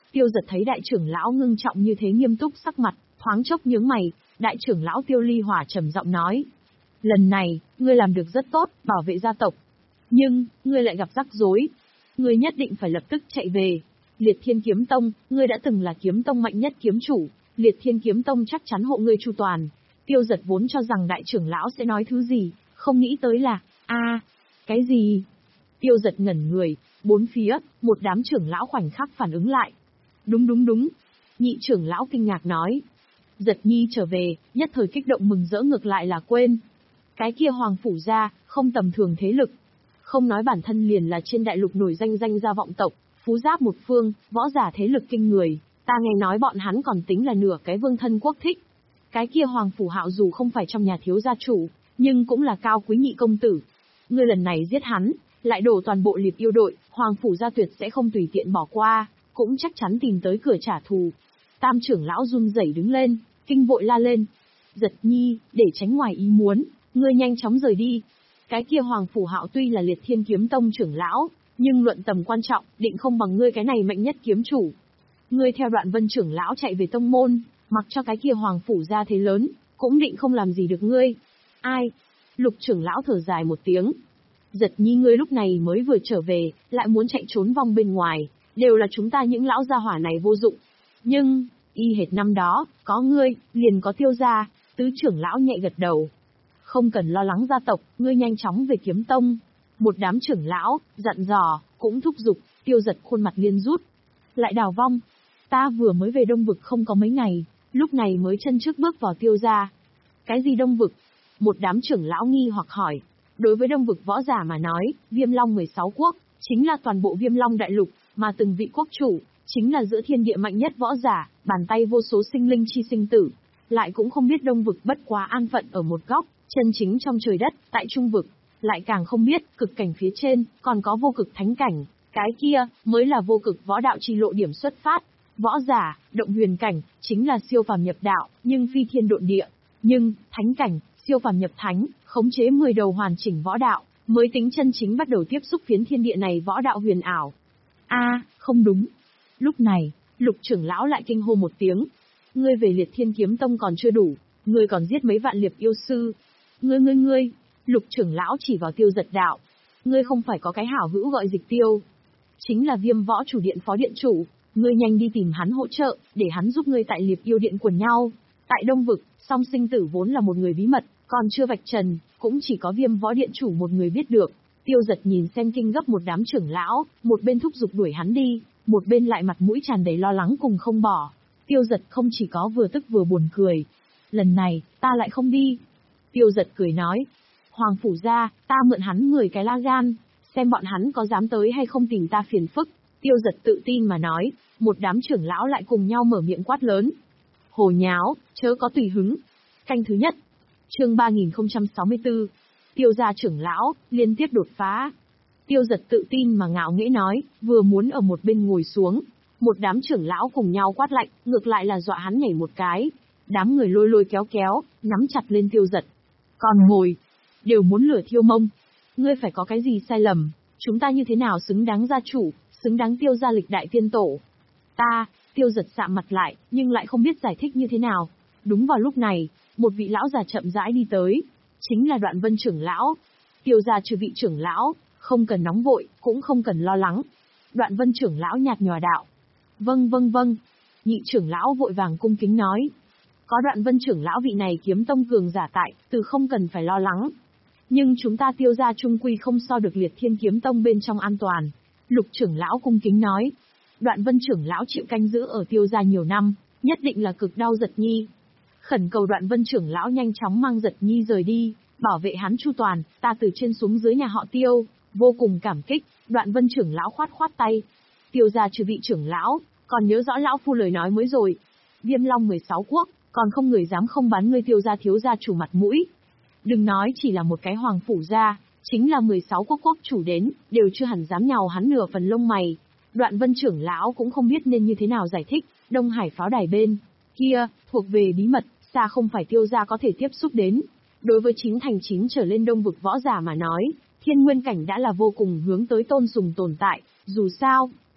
Tiêu Giật thấy đại trưởng lão ngưng trọng như thế nghiêm túc sắc mặt, thoáng chốc nhướng mày, đại trưởng lão Tiêu Ly Hỏa trầm giọng nói. Lần này, ngươi làm được rất tốt, bảo vệ gia tộc. Nhưng, ngươi lại gặp rắc rối. Ngươi nhất định phải lập tức chạy về. Liệt Thiên Kiếm Tông, ngươi đã từng là kiếm tông mạnh nhất kiếm chủ, Liệt Thiên Kiếm Tông chắc chắn hộ ngươi chu toàn. Tiêu Giật vốn cho rằng đại trưởng lão sẽ nói thứ gì, không nghĩ tới là, a, cái gì? Tiêu Giật ngẩn người, bốn phía, một đám trưởng lão khoảnh khắc phản ứng lại. Đúng đúng đúng. Nhị trưởng lão kinh ngạc nói. Giật Nhi trở về, nhất thời kích động mừng rỡ ngược lại là quên. Cái kia Hoàng Phủ gia, không tầm thường thế lực. Không nói bản thân liền là trên đại lục nổi danh danh gia vọng tộc, phú giáp một phương, võ giả thế lực kinh người, ta nghe nói bọn hắn còn tính là nửa cái vương thân quốc thích. Cái kia Hoàng Phủ Hạo dù không phải trong nhà thiếu gia chủ, nhưng cũng là cao quý nhị công tử. Ngươi lần này giết hắn, lại đổ toàn bộ liệp yêu đội, Hoàng Phủ gia tuyệt sẽ không tùy tiện bỏ qua, cũng chắc chắn tìm tới cửa trả thù. Tam trưởng lão run rẩy đứng lên, kinh vội la lên. Giật Nhi, để tránh ngoài ý muốn, ngươi nhanh chóng rời đi. Cái kia Hoàng Phủ Hạo tuy là Liệt Thiên Kiếm Tông trưởng lão, nhưng luận tầm quan trọng, định không bằng ngươi cái này mạnh nhất kiếm chủ. Ngươi theo Đoạn Vân trưởng lão chạy về tông môn, mặc cho cái kia Hoàng Phủ gia thế lớn, cũng định không làm gì được ngươi. Ai? Lục trưởng lão thở dài một tiếng. Giật Nhi ngươi lúc này mới vừa trở về, lại muốn chạy trốn vòng bên ngoài, đều là chúng ta những lão gia hỏa này vô dụng. Nhưng, y hệt năm đó, có ngươi, liền có Tiêu gia, tứ trưởng lão nhẹ gật đầu. Không cần lo lắng gia tộc, ngươi nhanh chóng về kiếm tông. Một đám trưởng lão, dặn dò, cũng thúc giục, Tiêu Giật khuôn mặt liên rút. Lại đào vong. Ta vừa mới về Đông Vực không có mấy ngày, lúc này mới chân trước bước vào Tiêu gia. Cái gì Đông Vực? Một đám trưởng lão nghi hoặc hỏi. Đối với Đông Vực võ giả mà nói, Viêm Long mười sáu quốc, chính là toàn bộ Viêm Long đại lục, mà từng vị quốc chủ, chính là giữa thiên địa mạnh nhất võ giả, bàn tay vô số sinh linh chi sinh tử. Lại cũng không biết Đông Vực bất quá an phận ở một góc, chân chính trong trời đất, tại Trung Vực. Lại càng không biết, cực cảnh phía trên, còn có vô cực thánh cảnh. Cái kia, mới là vô cực võ đạo chi lộ điểm xuất phát. Võ giả, động huyền cảnh, chính là siêu phàm nhập đạo, nhưng phi thiên độn địa. Nhưng, thánh cảnh, siêu phàm nhập thánh, khống chế mười đầu hoàn chỉnh võ đạo, mới tính chân chính bắt đầu tiếp xúc phiến thiên địa này võ đạo huyền ảo. A, không đúng. Lúc này, Lục trưởng lão lại kinh hô một tiếng. Ngươi về Liệt Thiên Kiếm Tông còn chưa đủ, ngươi còn giết mấy vạn liệp yêu sư. Ngươi ngươi ngươi, Lục trưởng lão chỉ vào Tiêu Giật đạo. Ngươi không phải có cái hảo hữu gọi Dịch Tiêu. Chính là Viêm Võ chủ điện phó điện chủ, ngươi nhanh đi tìm hắn hỗ trợ, để hắn giúp ngươi tại liệp yêu điện quần nhau. Tại Đông Vực, song sinh tử vốn là một người bí mật, còn chưa vạch trần, cũng chỉ có Viêm Võ điện chủ một người biết được. Tiêu Giật nhìn xem kinh gấp một đám trưởng lão, một bên thúc giục đuổi hắn đi, một bên lại mặt mũi tràn đầy lo lắng cùng không bỏ. Tiêu Giật không chỉ có vừa tức vừa buồn cười. Lần này, ta lại không đi. Tiêu Giật cười nói. Hoàng Phủ gia, ta mượn hắn mười cái la gan, xem bọn hắn có dám tới hay không tìm ta phiền phức. Tiêu Giật tự tin mà nói, một đám trưởng lão lại cùng nhau mở miệng quát lớn. Hồ nháo, chớ có tùy hứng. Canh thứ nhất. Chương ba nghìn không trăm sáu mươi tư. Tiêu gia trưởng lão, liên tiếp đột phá. Tiêu Giật tự tin mà ngạo nghễ nói, vừa muốn ở một bên ngồi xuống. Một đám trưởng lão cùng nhau quát lạnh, ngược lại là dọa hắn nhảy một cái. Đám người lôi lôi kéo kéo, nắm chặt lên Tiêu Giật. Còn ngồi, đều muốn lửa thiêu mông. Ngươi phải có cái gì sai lầm, chúng ta như thế nào xứng đáng gia chủ, xứng đáng Tiêu gia lịch đại tiên tổ. Ta, Tiêu Giật sạm mặt lại, nhưng lại không biết giải thích như thế nào. Đúng vào lúc này, một vị lão già chậm rãi đi tới, chính là Đoạn Vân trưởng lão. Tiêu gia trừ vị trưởng lão, không cần nóng vội, cũng không cần lo lắng. Đoạn Vân trưởng lão nhạt nhòa đạo. Vâng vâng vâng. Nhị trưởng lão vội vàng cung kính nói. Có Đoạn Vân trưởng lão vị này kiếm tông cường giả tại, từ không cần phải lo lắng. Nhưng chúng ta Tiêu gia trung quy không so được Liệt Thiên Kiếm Tông bên trong an toàn. Lục trưởng lão cung kính nói. Đoạn Vân trưởng lão chịu canh giữ ở Tiêu gia nhiều năm, nhất định là cực đau Giật Nhi. Khẩn cầu Đoạn Vân trưởng lão nhanh chóng mang Giật Nhi rời đi, bảo vệ hắn chu toàn, ta từ trên xuống dưới nhà họ Tiêu, vô cùng cảm kích. Đoạn Vân trưởng lão khoát khoát tay. Tiêu gia trừ vị trưởng lão, còn nhớ rõ lão phu lời nói mới rồi. Viêm Long mười sáu quốc, còn không người dám không bán ngươi Tiêu gia thiếu gia chủ mặt mũi. Đừng nói chỉ là một cái Hoàng Phủ gia, chính là mười sáu quốc quốc chủ đến, đều chưa hẳn dám nhào hắn nửa phần lông mày. Đoạn Vân trưởng lão cũng không biết nên như thế nào giải thích. Đông Hải pháo đài bên kia, thuộc về bí mật, xa không phải Tiêu gia có thể tiếp xúc đến. Đối với chín thành chín trở lên Đông Vực võ giả mà nói, thiên nguyên cảnh đã là vô cùng hướng tới tôn sùng tồn tại. Dù sao,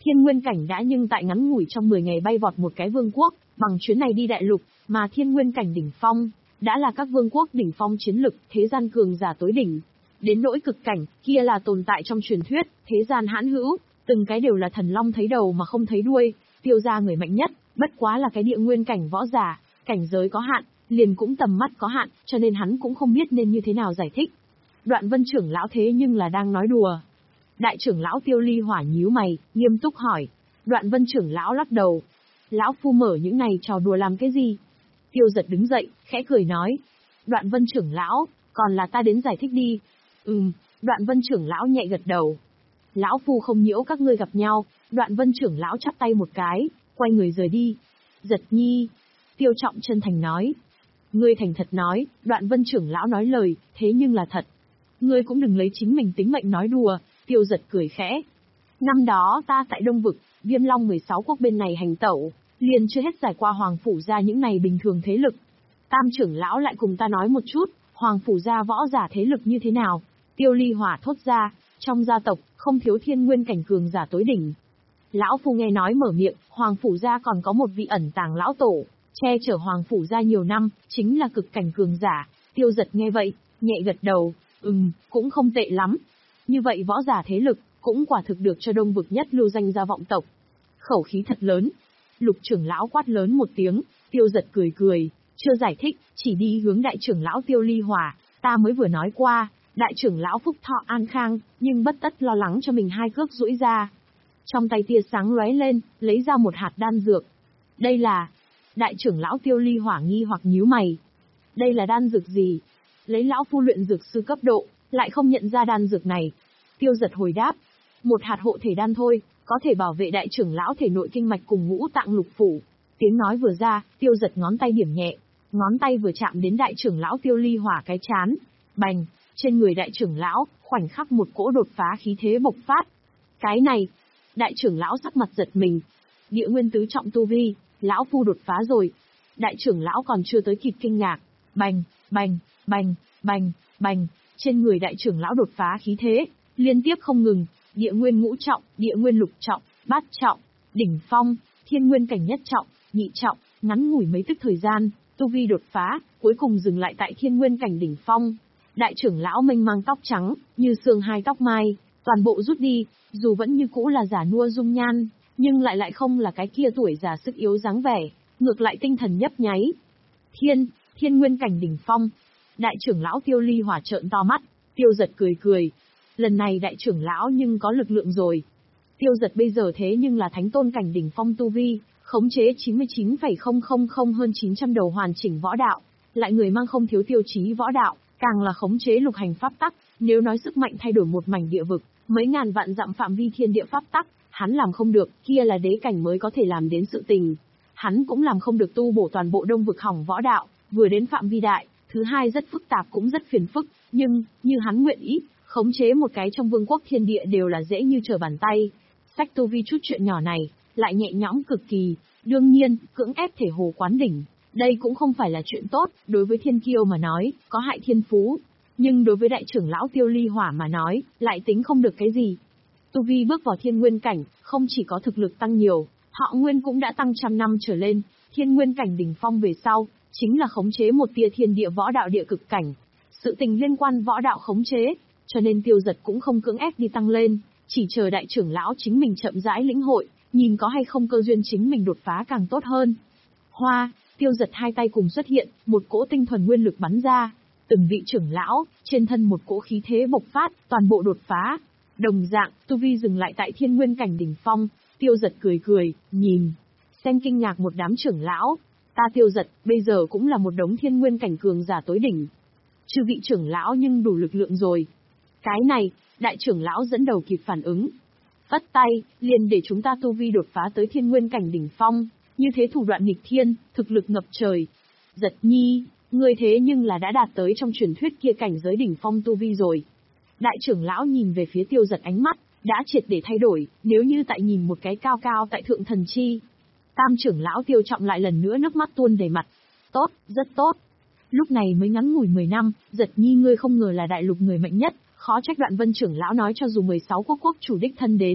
Thiên nguyên cảnh đã nhưng tại ngắn ngủi trong mười ngày bay vọt một cái vương quốc, bằng chuyến này đi đại lục, mà thiên nguyên cảnh đỉnh phong, đã là các vương quốc đỉnh phong chiến lực, thế gian cường giả tối đỉnh. Đến nỗi cực cảnh, kia là tồn tại trong truyền thuyết, thế gian hãn hữu, từng cái đều là thần long thấy đầu mà không thấy đuôi, Tiêu gia người mạnh nhất, bất quá là cái địa nguyên cảnh võ giả, cảnh giới có hạn, liền cũng tầm mắt có hạn, cho nên hắn cũng không biết nên như thế nào giải thích. Đoạn Vân trưởng lão thế nhưng là đang nói đùa. Đại trưởng lão Tiêu Ly Hỏa nhíu mày, nghiêm túc hỏi. Đoạn Vân trưởng lão lắc đầu. Lão phu mở những này trò đùa làm cái gì? Tiêu Giật đứng dậy, khẽ cười nói. Đoạn Vân trưởng lão, còn là ta đến giải thích đi. Ừm, Đoạn Vân trưởng lão nhẹ gật đầu. Lão phu không nhiễu các ngươi gặp nhau. Đoạn Vân trưởng lão chắp tay một cái, quay người rời đi. Giật nhi. Tiêu Trọng chân thành nói. Ngươi thành thật nói, Đoạn Vân trưởng lão nói lời, thế nhưng là thật. Ngươi cũng đừng lấy chính mình tính mệnh nói đùa. Tiêu Giật cười khẽ. Năm đó ta tại Đông Vực, Viêm Long mười sáu quốc bên này hành tẩu, liền chưa hết giải qua Hoàng Phủ gia những này bình thường thế lực. Tam trưởng lão lại cùng ta nói một chút, Hoàng Phủ gia võ giả thế lực như thế nào. Tiêu Ly Hỏa thốt ra, trong gia tộc, không thiếu thiên nguyên cảnh cường giả tối đỉnh. Lão phu nghe nói mở miệng, Hoàng Phủ gia còn có một vị ẩn tàng lão tổ, che chở Hoàng Phủ gia nhiều năm, chính là cực cảnh cường giả. Tiêu Giật nghe vậy, nhẹ gật đầu, ừm, cũng không tệ lắm. Như vậy võ giả thế lực, cũng quả thực được cho Đông Vực nhất lưu danh gia vọng tộc. Khẩu khí thật lớn. Lục trưởng lão quát lớn một tiếng, Tiêu Giật cười cười, chưa giải thích, chỉ đi hướng đại trưởng lão Tiêu Ly Hỏa. Ta mới vừa nói qua, đại trưởng lão phúc thọ an khang, nhưng bất tất lo lắng cho mình hai cước duỗi ra. Trong tay tia sáng lóe lên, lấy ra một hạt đan dược. Đây là... Đại trưởng lão Tiêu Ly Hỏa nghi hoặc nhíu mày. Đây là đan dược gì? Lấy lão phu luyện dược sư cấp độ, lại không nhận ra đan dược này. Tiêu Giật hồi đáp. Một hạt hộ thể đan thôi, có thể bảo vệ đại trưởng lão thể nội kinh mạch cùng ngũ tạng lục phủ. Tiếng nói vừa ra, Tiêu Giật ngón tay điểm nhẹ. Ngón tay vừa chạm đến đại trưởng lão Tiêu Ly Hỏa cái chán. Bành, trên người đại trưởng lão, khoảnh khắc một cỗ đột phá khí thế bộc phát. Cái này, đại trưởng lão sắc mặt giật mình. Địa nguyên tứ trọng tu vi, lão phu đột phá rồi. Đại trưởng lão còn chưa tới kịp kinh ngạc. Bành, bành, bành, bành, bành, trên người đại trưởng lão đột phá khí thế, liên tiếp không ngừng, địa nguyên ngũ trọng, địa nguyên lục trọng, bát trọng, đỉnh phong, thiên nguyên cảnh nhất trọng, nhị trọng, ngắn ngủi mấy tức thời gian, tu vi đột phá, cuối cùng dừng lại tại thiên nguyên cảnh đỉnh phong. Đại trưởng lão mênh mang tóc trắng, như sương hai tóc mai, toàn bộ rút đi, dù vẫn như cũ là giả nua dung nhan, nhưng lại lại không là cái kia tuổi già sức yếu dáng vẻ, ngược lại tinh thần nhấp nháy. Thiên, thiên nguyên cảnh đỉnh phong. Đại trưởng lão Tiêu Ly Hỏa trợn to mắt, Tiêu Giật cười cười. Lần này đại trưởng lão nhưng có lực lượng rồi. Tiêu Giật bây giờ thế nhưng là thánh tôn cảnh đỉnh phong tu vi, khống chế chín mươi chín phẩy không không không hơn chín trăm đầu hoàn chỉnh võ đạo, lại người mang không thiếu tiêu chí võ đạo, càng là khống chế lục hành pháp tắc, nếu nói sức mạnh thay đổi một mảnh địa vực, mấy ngàn vạn dặm phạm vi thiên địa pháp tắc, hắn làm không được, kia là đế cảnh mới có thể làm đến sự tình. Hắn cũng làm không được tu bổ toàn bộ Đông Vực hỏng võ đạo, vừa đến phạm vi đại, thứ hai rất phức tạp cũng rất phiền phức, nhưng, như hắn nguyện ý, khống chế một cái trong vương quốc thiên địa đều là dễ như trở bàn tay. Sách tu vi chút chuyện nhỏ này, lại nhẹ nhõm cực kỳ, đương nhiên, cưỡng ép thể hồ quán đỉnh. Đây cũng không phải là chuyện tốt, đối với thiên kiêu mà nói, có hại thiên phú. Nhưng đối với đại trưởng lão Tiêu Ly Hỏa mà nói, lại tính không được cái gì. Tu vi bước vào thiên nguyên cảnh, không chỉ có thực lực tăng nhiều, họ nguyên cũng đã tăng trăm năm trở lên, thiên nguyên cảnh đỉnh phong về sau, chính là khống chế một tia thiên địa võ đạo địa cực cảnh. Sự tình liên quan võ đạo khống chế, cho nên Tiêu Giật cũng không cưỡng ép đi tăng lên, chỉ chờ đại trưởng lão chính mình chậm rãi lĩnh hội, nhìn có hay không cơ duyên chính mình đột phá càng tốt hơn. Hoa, Tiêu Giật hai tay cùng xuất hiện, một cỗ tinh thuần nguyên lực bắn ra, từng vị trưởng lão, trên thân một cỗ khí thế bộc phát, toàn bộ đột phá. Đồng dạng, tu vi dừng lại tại thiên nguyên cảnh đỉnh phong, Tiêu Giật cười cười, nhìn, xem kinh ngạc một đám trưởng lão. Ta Tiêu Giật, bây giờ cũng là một đống thiên nguyên cảnh cường giả tối đỉnh. Chư vị trưởng lão nhưng đủ lực lượng rồi. Cái này, đại trưởng lão dẫn đầu kịp phản ứng. Vất tay, liền để chúng ta tu vi đột phá tới thiên nguyên cảnh đỉnh phong, như thế thủ đoạn nghịch thiên, thực lực ngập trời. Giật nhi, ngươi thế nhưng là đã đạt tới trong truyền thuyết kia cảnh giới đỉnh phong tu vi rồi. Đại trưởng lão nhìn về phía Tiêu Giật ánh mắt, đã triệt để thay đổi, nếu như tại nhìn một cái cao cao tại thượng thần chi. Tam trưởng lão Tiêu Trọng lại lần nữa nước mắt tuôn đầy mặt. Tốt, rất tốt. Lúc này mới ngắn ngủi mười năm, Giật nhi ngươi không ngờ là đại lục người mạnh nhất, khó trách Đoạn Vân trưởng lão nói cho dù mười sáu quốc quốc chủ đích thân đến,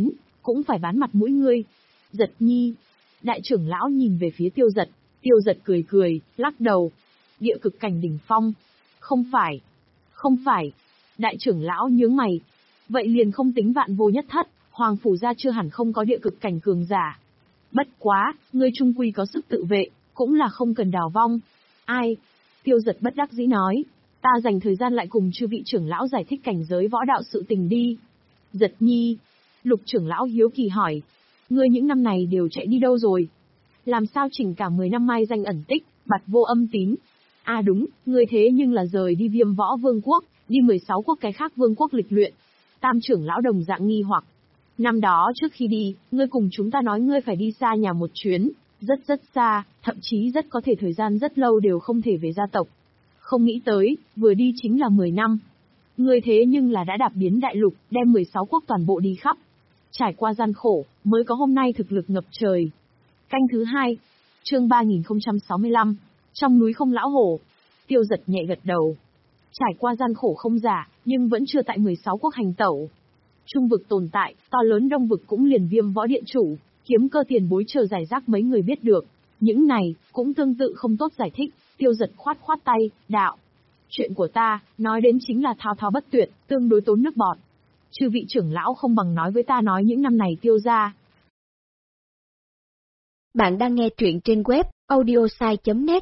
cũng phải bán mặt mũi ngươi. Giật Nhi. Đại trưởng lão nhìn về phía Tiêu Giật, Tiêu Giật cười cười, lắc đầu. Địa cực cảnh đỉnh phong. Không phải. Không phải. Đại trưởng lão nhướng mày. Vậy liền không tính vạn vô nhất thất, Hoàng phủ gia chưa hẳn không có địa cực cảnh cường giả. Bất quá, ngươi trung quy có sức tự vệ, cũng là không cần đào vong. Ai? Tiêu Giật bất đắc dĩ nói. Ta dành thời gian lại cùng chư vị trưởng lão giải thích cảnh giới võ đạo sự tình đi. Giật Nhi. Lục trưởng lão hiếu kỳ hỏi. Ngươi những năm này đều chạy đi đâu rồi? Làm sao chỉnh cả mười năm mai danh ẩn tích, bặt vô âm tín? À đúng, ngươi thế nhưng là rời đi Viêm Võ Vương quốc, đi mười sáu quốc cái khác vương quốc lịch luyện. Tam trưởng lão đồng dạng nghi hoặc. Năm đó trước khi đi, ngươi cùng chúng ta nói ngươi phải đi xa nhà một chuyến, rất rất xa, thậm chí rất có thể thời gian rất lâu đều không thể về gia tộc. Không nghĩ tới, vừa đi chính là mười năm. Ngươi thế nhưng là đã đạp biến đại lục, đem mười sáu quốc toàn bộ đi khắp. Trải qua gian khổ, mới có hôm nay thực lực ngập trời. Canh thứ hai, chương ba nghìn không trăm sáu mươi lăm, trong núi không lão hổ. Tiêu Giật nhẹ gật đầu. Trải qua gian khổ không giả, nhưng vẫn chưa tại mười sáu quốc hành tẩu. Trung vực tồn tại, to lớn đông vực cũng liền Viêm Võ điện chủ, Kiếm Cơ tiền bối chờ giải rác mấy người biết được. Những này, cũng tương tự không tốt giải thích. Tiêu Giật khoát khoát tay, đạo. Chuyện của ta, nói đến chính là thao thao bất tuyệt, tương đối tốn nước bọt. Chư vị trưởng lão không bằng nói với ta nói những năm này Tiêu gia. Bạn đang nghe truyện trên web audiosai chấm net.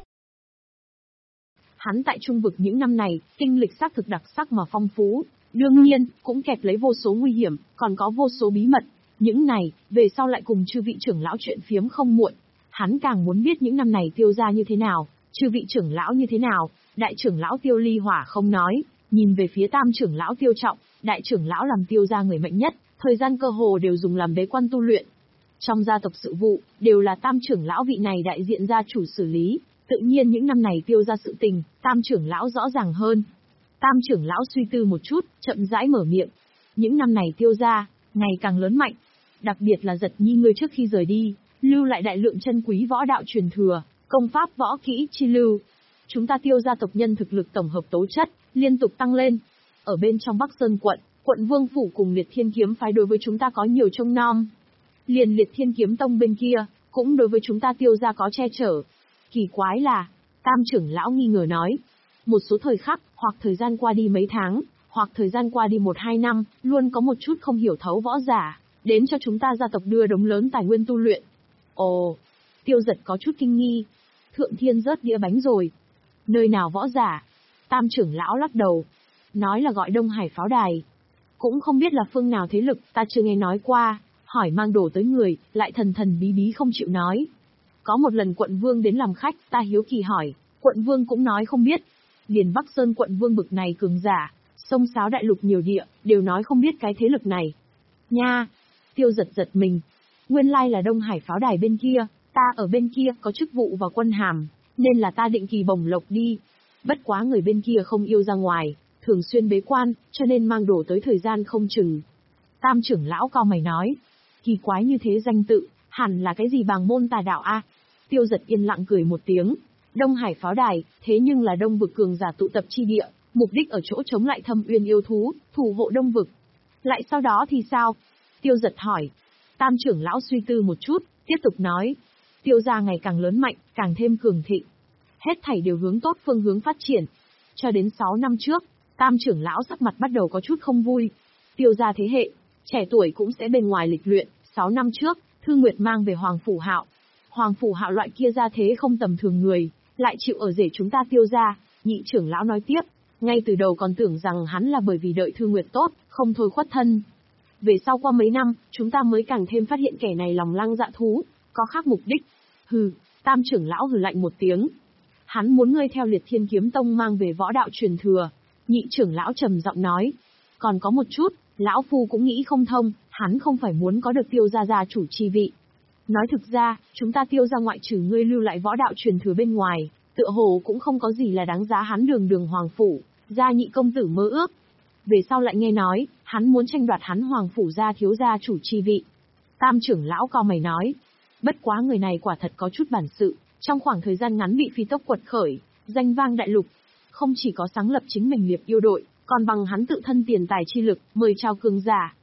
Hắn tại trung vực những năm này, kinh lịch xác thực đặc sắc mà phong phú, đương nhiên, cũng kẹp lấy vô số nguy hiểm, còn có vô số bí mật. Những này, về sau lại cùng chư vị trưởng lão chuyện phiếm không muộn. Hắn càng muốn biết những năm này Tiêu gia như thế nào, chư vị trưởng lão như thế nào. Đại trưởng lão Tiêu Ly Hỏa không nói, nhìn về phía tam trưởng lão Tiêu Trọng, đại trưởng lão làm Tiêu gia người mạnh nhất, thời gian cơ hồ đều dùng làm bế quan tu luyện. Trong gia tộc sự vụ, đều là tam trưởng lão vị này đại diện gia chủ xử lý, tự nhiên những năm này Tiêu gia sự tình, tam trưởng lão rõ ràng hơn. Tam trưởng lão suy tư một chút, chậm rãi mở miệng. Những năm này Tiêu gia, ngày càng lớn mạnh, đặc biệt là Giật Nhi ngươi trước khi rời đi, lưu lại đại lượng chân quý võ đạo truyền thừa, công pháp võ kỹ chi lưu. Chúng ta Tiêu gia tộc nhân thực lực tổng hợp tố chất, liên tục tăng lên. Ở bên trong Bắc Sơn quận, quận Vương Phủ cùng Liệt Thiên Kiếm phái đối với chúng ta có nhiều trông nom. Liền Liệt Thiên Kiếm Tông bên kia, cũng đối với chúng ta Tiêu gia có che chở. Kỳ quái là, tam trưởng lão nghi ngờ nói, một số thời khắc, hoặc thời gian qua đi mấy tháng, hoặc thời gian qua đi một hai năm, luôn có một chút không hiểu thấu võ giả, đến cho chúng ta gia tộc đưa đống lớn tài nguyên tu luyện. Ồ, Tiêu Giật có chút kinh nghi. Thượng thiên rớt đĩa bánh rồi. Nơi nào võ giả? Tam trưởng lão lắc đầu. Nói là gọi Đông Hải pháo đài. Cũng không biết là phương nào thế lực, ta chưa nghe nói qua. Hỏi mang đồ tới người, lại thần thần bí bí không chịu nói. Có một lần quận vương đến làm khách, ta hiếu kỳ hỏi, quận vương cũng nói không biết. Liền Bắc Sơn quận vương bực này cường giả, sông sáo đại lục nhiều địa, đều nói không biết cái thế lực này. Nha! Tiêu Giật giật mình. Nguyên lai là Đông Hải pháo đài bên kia, ta ở bên kia có chức vụ và quân hàm, nên là ta định kỳ bồng lộc đi. Bất quá người bên kia không yêu ra ngoài, thường xuyên bế quan, cho nên mang đồ tới thời gian không chừng. Tam trưởng lão cao mày nói, kỳ quái như thế danh tự, hẳn là cái gì bàng môn tà đạo a? Tiêu Giật yên lặng cười một tiếng. Đông Hải pháo đài, thế nhưng là đông vực cường giả tụ tập chi địa, mục đích ở chỗ chống lại Thâm Uyên yêu thú, thủ hộ đông vực. Lại sau đó thì sao? Tiêu Giật hỏi. Tam trưởng lão suy tư một chút, tiếp tục nói. Tiêu gia ngày càng lớn mạnh, càng thêm cường thịnh. Hết thảy đều hướng tốt phương hướng phát triển. Cho đến sáu năm trước, tam trưởng lão sắc mặt bắt đầu có chút không vui. Tiêu gia thế hệ, trẻ tuổi cũng sẽ bên ngoài lịch luyện. Sáu năm trước, Thư Nguyệt mang về Hoàng Phủ Hạo. Hoàng Phủ Hạo loại kia ra thế không tầm thường người, lại chịu ở rể chúng ta Tiêu gia. Nhị trưởng lão nói tiếp, ngay từ đầu còn tưởng rằng hắn là bởi vì đợi Thư Nguyệt tốt, không thôi khuất thân. Về sau qua mấy năm, chúng ta mới càng thêm phát hiện kẻ này lòng lang dạ thú, có khác mục đích. Hừ, tam trưởng lão hừ lạnh một tiếng. Hắn muốn ngươi theo Liệt Thiên Kiếm Tông mang về võ đạo truyền thừa. Nhị trưởng lão trầm giọng nói. Còn có một chút, lão phu cũng nghĩ không thông, hắn không phải muốn có được Tiêu gia gia chủ chi vị. Nói thực ra, chúng ta Tiêu gia ngoại trừ ngươi lưu lại võ đạo truyền thừa bên ngoài, tựa hồ cũng không có gì là đáng giá hắn đường đường hoàng phủ, gia nhị công tử mơ ước. Về sau lại nghe nói, hắn muốn tranh đoạt hắn hoàng phủ gia thiếu gia chủ chi vị. Tam trưởng lão cao mày nói. Bất quá người này quả thật có chút bản sự, trong khoảng thời gian ngắn bị phi tốc quật khởi, danh vang đại lục. Không chỉ có sáng lập chính mình liệp yêu đội, còn bằng hắn tự thân tiền tài chi lực, mời chào cường giả.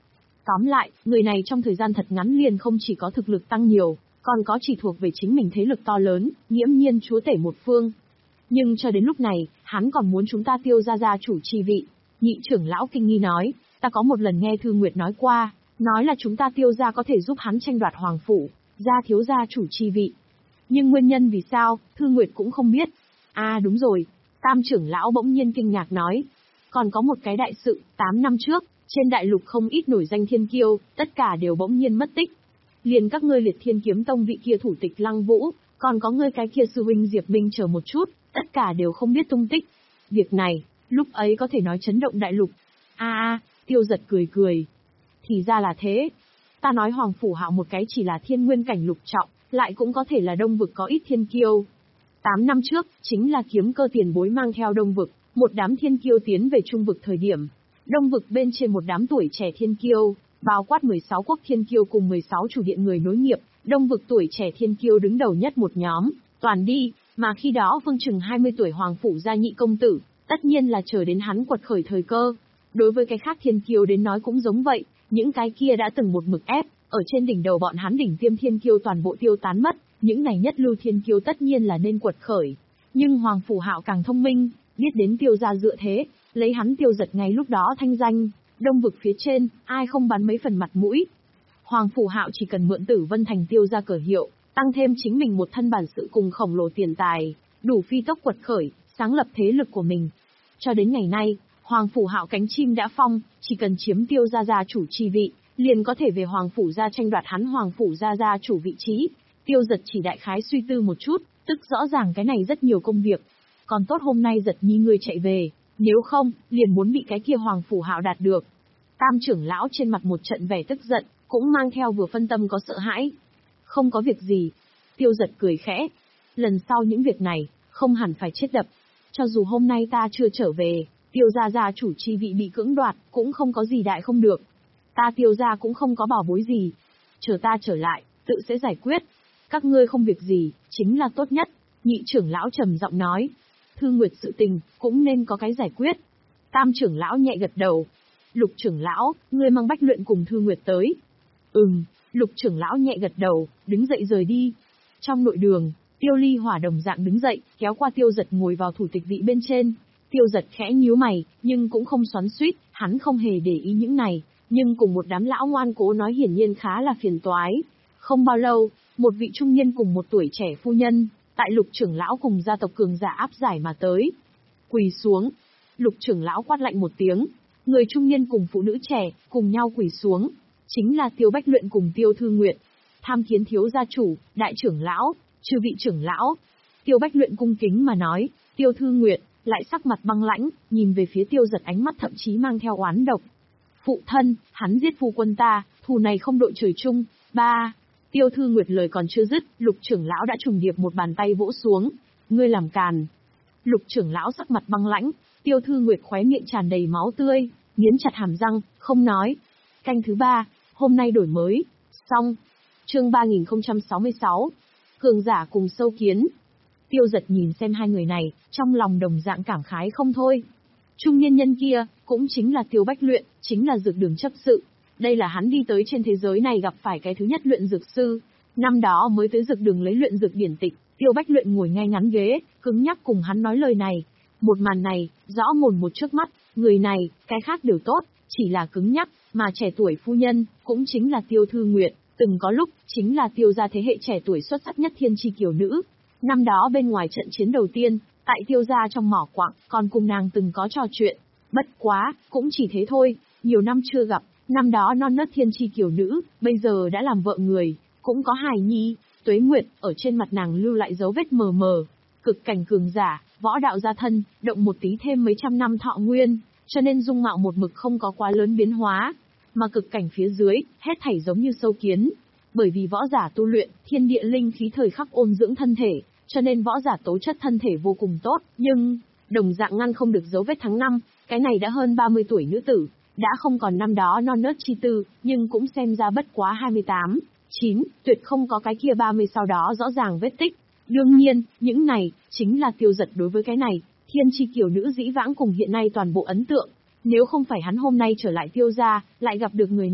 Tóm lại, người này trong thời gian thật ngắn liền không chỉ có thực lực tăng nhiều, còn có chỉ thuộc về chính mình thế lực to lớn, nghiễm nhiên chúa tể một phương. Nhưng cho đến lúc này, hắn còn muốn chúng ta Tiêu gia gia chủ chi vị. Nhị trưởng lão kinh nghi nói, ta có một lần nghe Thư Nguyệt nói qua, nói là chúng ta Tiêu gia có thể giúp hắn tranh đoạt hoàng phủ, gia thiếu gia chủ chi vị. Nhưng nguyên nhân vì sao, Thư Nguyệt cũng không biết. À đúng rồi, Tam trưởng lão bỗng nhiên kinh ngạc nói. Còn có một cái đại sự, tám năm trước, trên đại lục không ít nổi danh thiên kiêu, tất cả đều bỗng nhiên mất tích. Liền các ngươi Liệt Thiên Kiếm Tông vị kia thủ tịch Lăng Vũ, còn có ngươi cái kia sư huynh Diệp Minh chờ một chút, tất cả đều không biết tung tích. Việc này, lúc ấy có thể nói chấn động đại lục. A a, Tiêu Giật cười cười. Thì ra là thế. Ta nói Hoàng Phủ Hạo một cái chỉ là thiên nguyên cảnh lục trọng, lại cũng có thể là Đông Vực có ít thiên kiêu. Tám năm trước, chính là Kiếm Cơ tiền bối mang theo Đông Vực, một đám thiên kiêu tiến về Trung Vực thời điểm. Đông Vực bên trên một đám tuổi trẻ thiên kiêu, bao quát mười sáu quốc thiên kiêu cùng mười sáu chủ điện người nối nghiệp, Đông Vực tuổi trẻ thiên kiêu đứng đầu nhất một nhóm, toàn đi, mà khi đó Phương chừng hai mươi tuổi Hoàng Phủ gia nhị công tử, tất nhiên là chờ đến hắn quật khởi thời cơ. Đối với cái khác thiên kiêu đến nói cũng giống vậy, những cái kia đã từng một mực ép, ở trên đỉnh đầu bọn hắn đỉnh tiêm thiên kiêu toàn bộ tiêu tán mất, những này nhất lưu thiên kiêu tất nhiên là nên quật khởi. Nhưng Hoàng Phủ Hạo càng thông minh, biết đến Tiêu gia dựa thế, lấy hắn Tiêu Giật ngay lúc đó thanh danh, Đông Vực phía trên, ai không bắn mấy phần mặt mũi. Hoàng Phủ Hạo chỉ cần mượn Tử Vân Thành Tiêu gia cờ hiệu, tăng thêm chính mình một thân bản sự cùng khổng lồ tiền tài, đủ phi tốc quật khởi, sáng lập thế lực của mình. Cho đến ngày nay, Hoàng Phủ Hạo cánh chim đã phong, chỉ cần chiếm Tiêu gia gia chủ chi vị, liền có thể về Hoàng Phủ gia tranh đoạt hắn Hoàng Phủ gia gia chủ vị trí. Tiêu Giật chỉ đại khái suy tư một chút, tức rõ ràng cái này rất nhiều công việc. Còn tốt hôm nay Giật nhi ngươi chạy về, nếu không, liền muốn bị cái kia Hoàng Phủ Hạo đạt được. Tam trưởng lão trên mặt một trận vẻ tức giận, cũng mang theo vừa phân tâm có sợ hãi. Không có việc gì. Tiêu Giật cười khẽ. Lần sau những việc này, không hẳn phải chết đập. Cho dù hôm nay ta chưa trở về, Tiêu gia gia chủ chi vị bị cưỡng đoạt, cũng không có gì đại không được. Ta Tiêu gia cũng không có bảo bối gì. Chờ ta trở lại, tự sẽ giải quyết. Các ngươi không việc gì, chính là tốt nhất. Nhị trưởng lão trầm giọng nói. Thư Nguyệt sự tình, cũng nên có cái giải quyết. Tam trưởng lão nhẹ gật đầu. Lục trưởng lão, ngươi mang Bách Luyện cùng Thư Nguyệt tới. Ừm, Lục trưởng lão nhẹ gật đầu, đứng dậy rời đi. Trong nội đường, Tiêu Ly Hỏa đồng dạng đứng dậy, kéo qua Tiêu Giật ngồi vào thủ tịch vị bên trên. Tiêu Giật khẽ nhíu mày, nhưng cũng không xoắn xuýt, hắn không hề để ý những này, nhưng cùng một đám lão ngoan cố nói hiển nhiên khá là phiền toái. Không bao lâu, một vị trung niên cùng một tuổi trẻ phu nhân, tại Lục trưởng lão cùng gia tộc cường giả áp giải mà tới. Quỳ xuống. Lục trưởng lão quát lạnh một tiếng, người trung niên cùng phụ nữ trẻ cùng nhau quỳ xuống, chính là Tiêu Bách Luyện cùng Tiêu Thư Nguyệt. Tham kiến thiếu gia chủ, đại trưởng lão, chư vị trưởng lão. Tiêu Bách Luyện cung kính mà nói. Tiêu Thư Nguyệt lại sắc mặt băng lãnh, nhìn về phía Tiêu Giật, ánh mắt thậm chí mang theo oán độc. Phụ thân, hắn giết phu quân ta, thù này không đội trời chung. Ba. Tiêu Thư Nguyệt lời còn chưa dứt, Lục trưởng lão đã trùng điệp một bàn tay vỗ xuống. Ngươi làm càn. Lục trưởng lão sắc mặt băng lãnh, Tiêu Thư Nguyệt khóe miệng tràn đầy máu tươi, nghiến chặt hàm răng, không nói. Canh thứ ba, hôm nay đổi mới. Xong. Chương ba nghìn không trăm sáu mươi sáu. Cường giả cùng sâu kiến. Tiêu Giật nhìn xem hai người này, trong lòng đồng dạng cảm khái không thôi. Trung niên nhân kia, cũng chính là Tiêu Bách Luyện, chính là dược đường chấp sự. Đây là hắn đi tới trên thế giới này gặp phải cái thứ nhất luyện dược sư. Năm đó mới tới dược đường lấy luyện dược điển tịch, Tiêu Bách Luyện ngồi ngay ngắn ghế, cứng nhắc cùng hắn nói lời này. Một màn này, rõ mồn một trước mắt, người này, cái khác đều tốt, chỉ là cứng nhắc, mà trẻ tuổi phu nhân, cũng chính là Tiêu Thư Nguyệt, từng có lúc, chính là Tiêu gia thế hệ trẻ tuổi xuất sắc nhất thiên chi kiều nữ. Năm đó bên ngoài trận chiến đầu tiên, tại Tiêu gia trong mỏ quặng, còn cùng nàng từng có trò chuyện. Bất quá, cũng chỉ thế thôi, nhiều năm chưa gặp, năm đó non nớt thiên chi kiều nữ, bây giờ đã làm vợ người, cũng có hài nhi, tuế nguyệt, ở trên mặt nàng lưu lại dấu vết mờ mờ. Cực cảnh cường giả, võ đạo gia thân, động một tí thêm mấy trăm năm thọ nguyên, cho nên dung mạo một mực không có quá lớn biến hóa. Mà cực cảnh phía dưới, hết thảy giống như sâu kiến. Bởi vì võ giả tu luyện, thiên địa linh khí thời khắc ôn dưỡng thân thể, cho nên võ giả tố chất thân thể vô cùng tốt, nhưng, đồng dạng ngăn không được dấu vết tháng năm, cái này đã hơn ba mươi tuổi nữ tử, đã không còn năm đó non nớt chi tư, nhưng cũng xem ra bất quá hai mươi tám, chín, tuyệt không có cái kia ba mươi sau đó rõ ràng vết tích. Đương nhiên, những này, chính là Tiêu Giật đối với cái này, thiên chi kiều nữ dĩ vãng cùng hiện nay toàn bộ ấn tượng. Nếu không phải hắn hôm nay trở lại Tiêu gia, lại gặp được người này,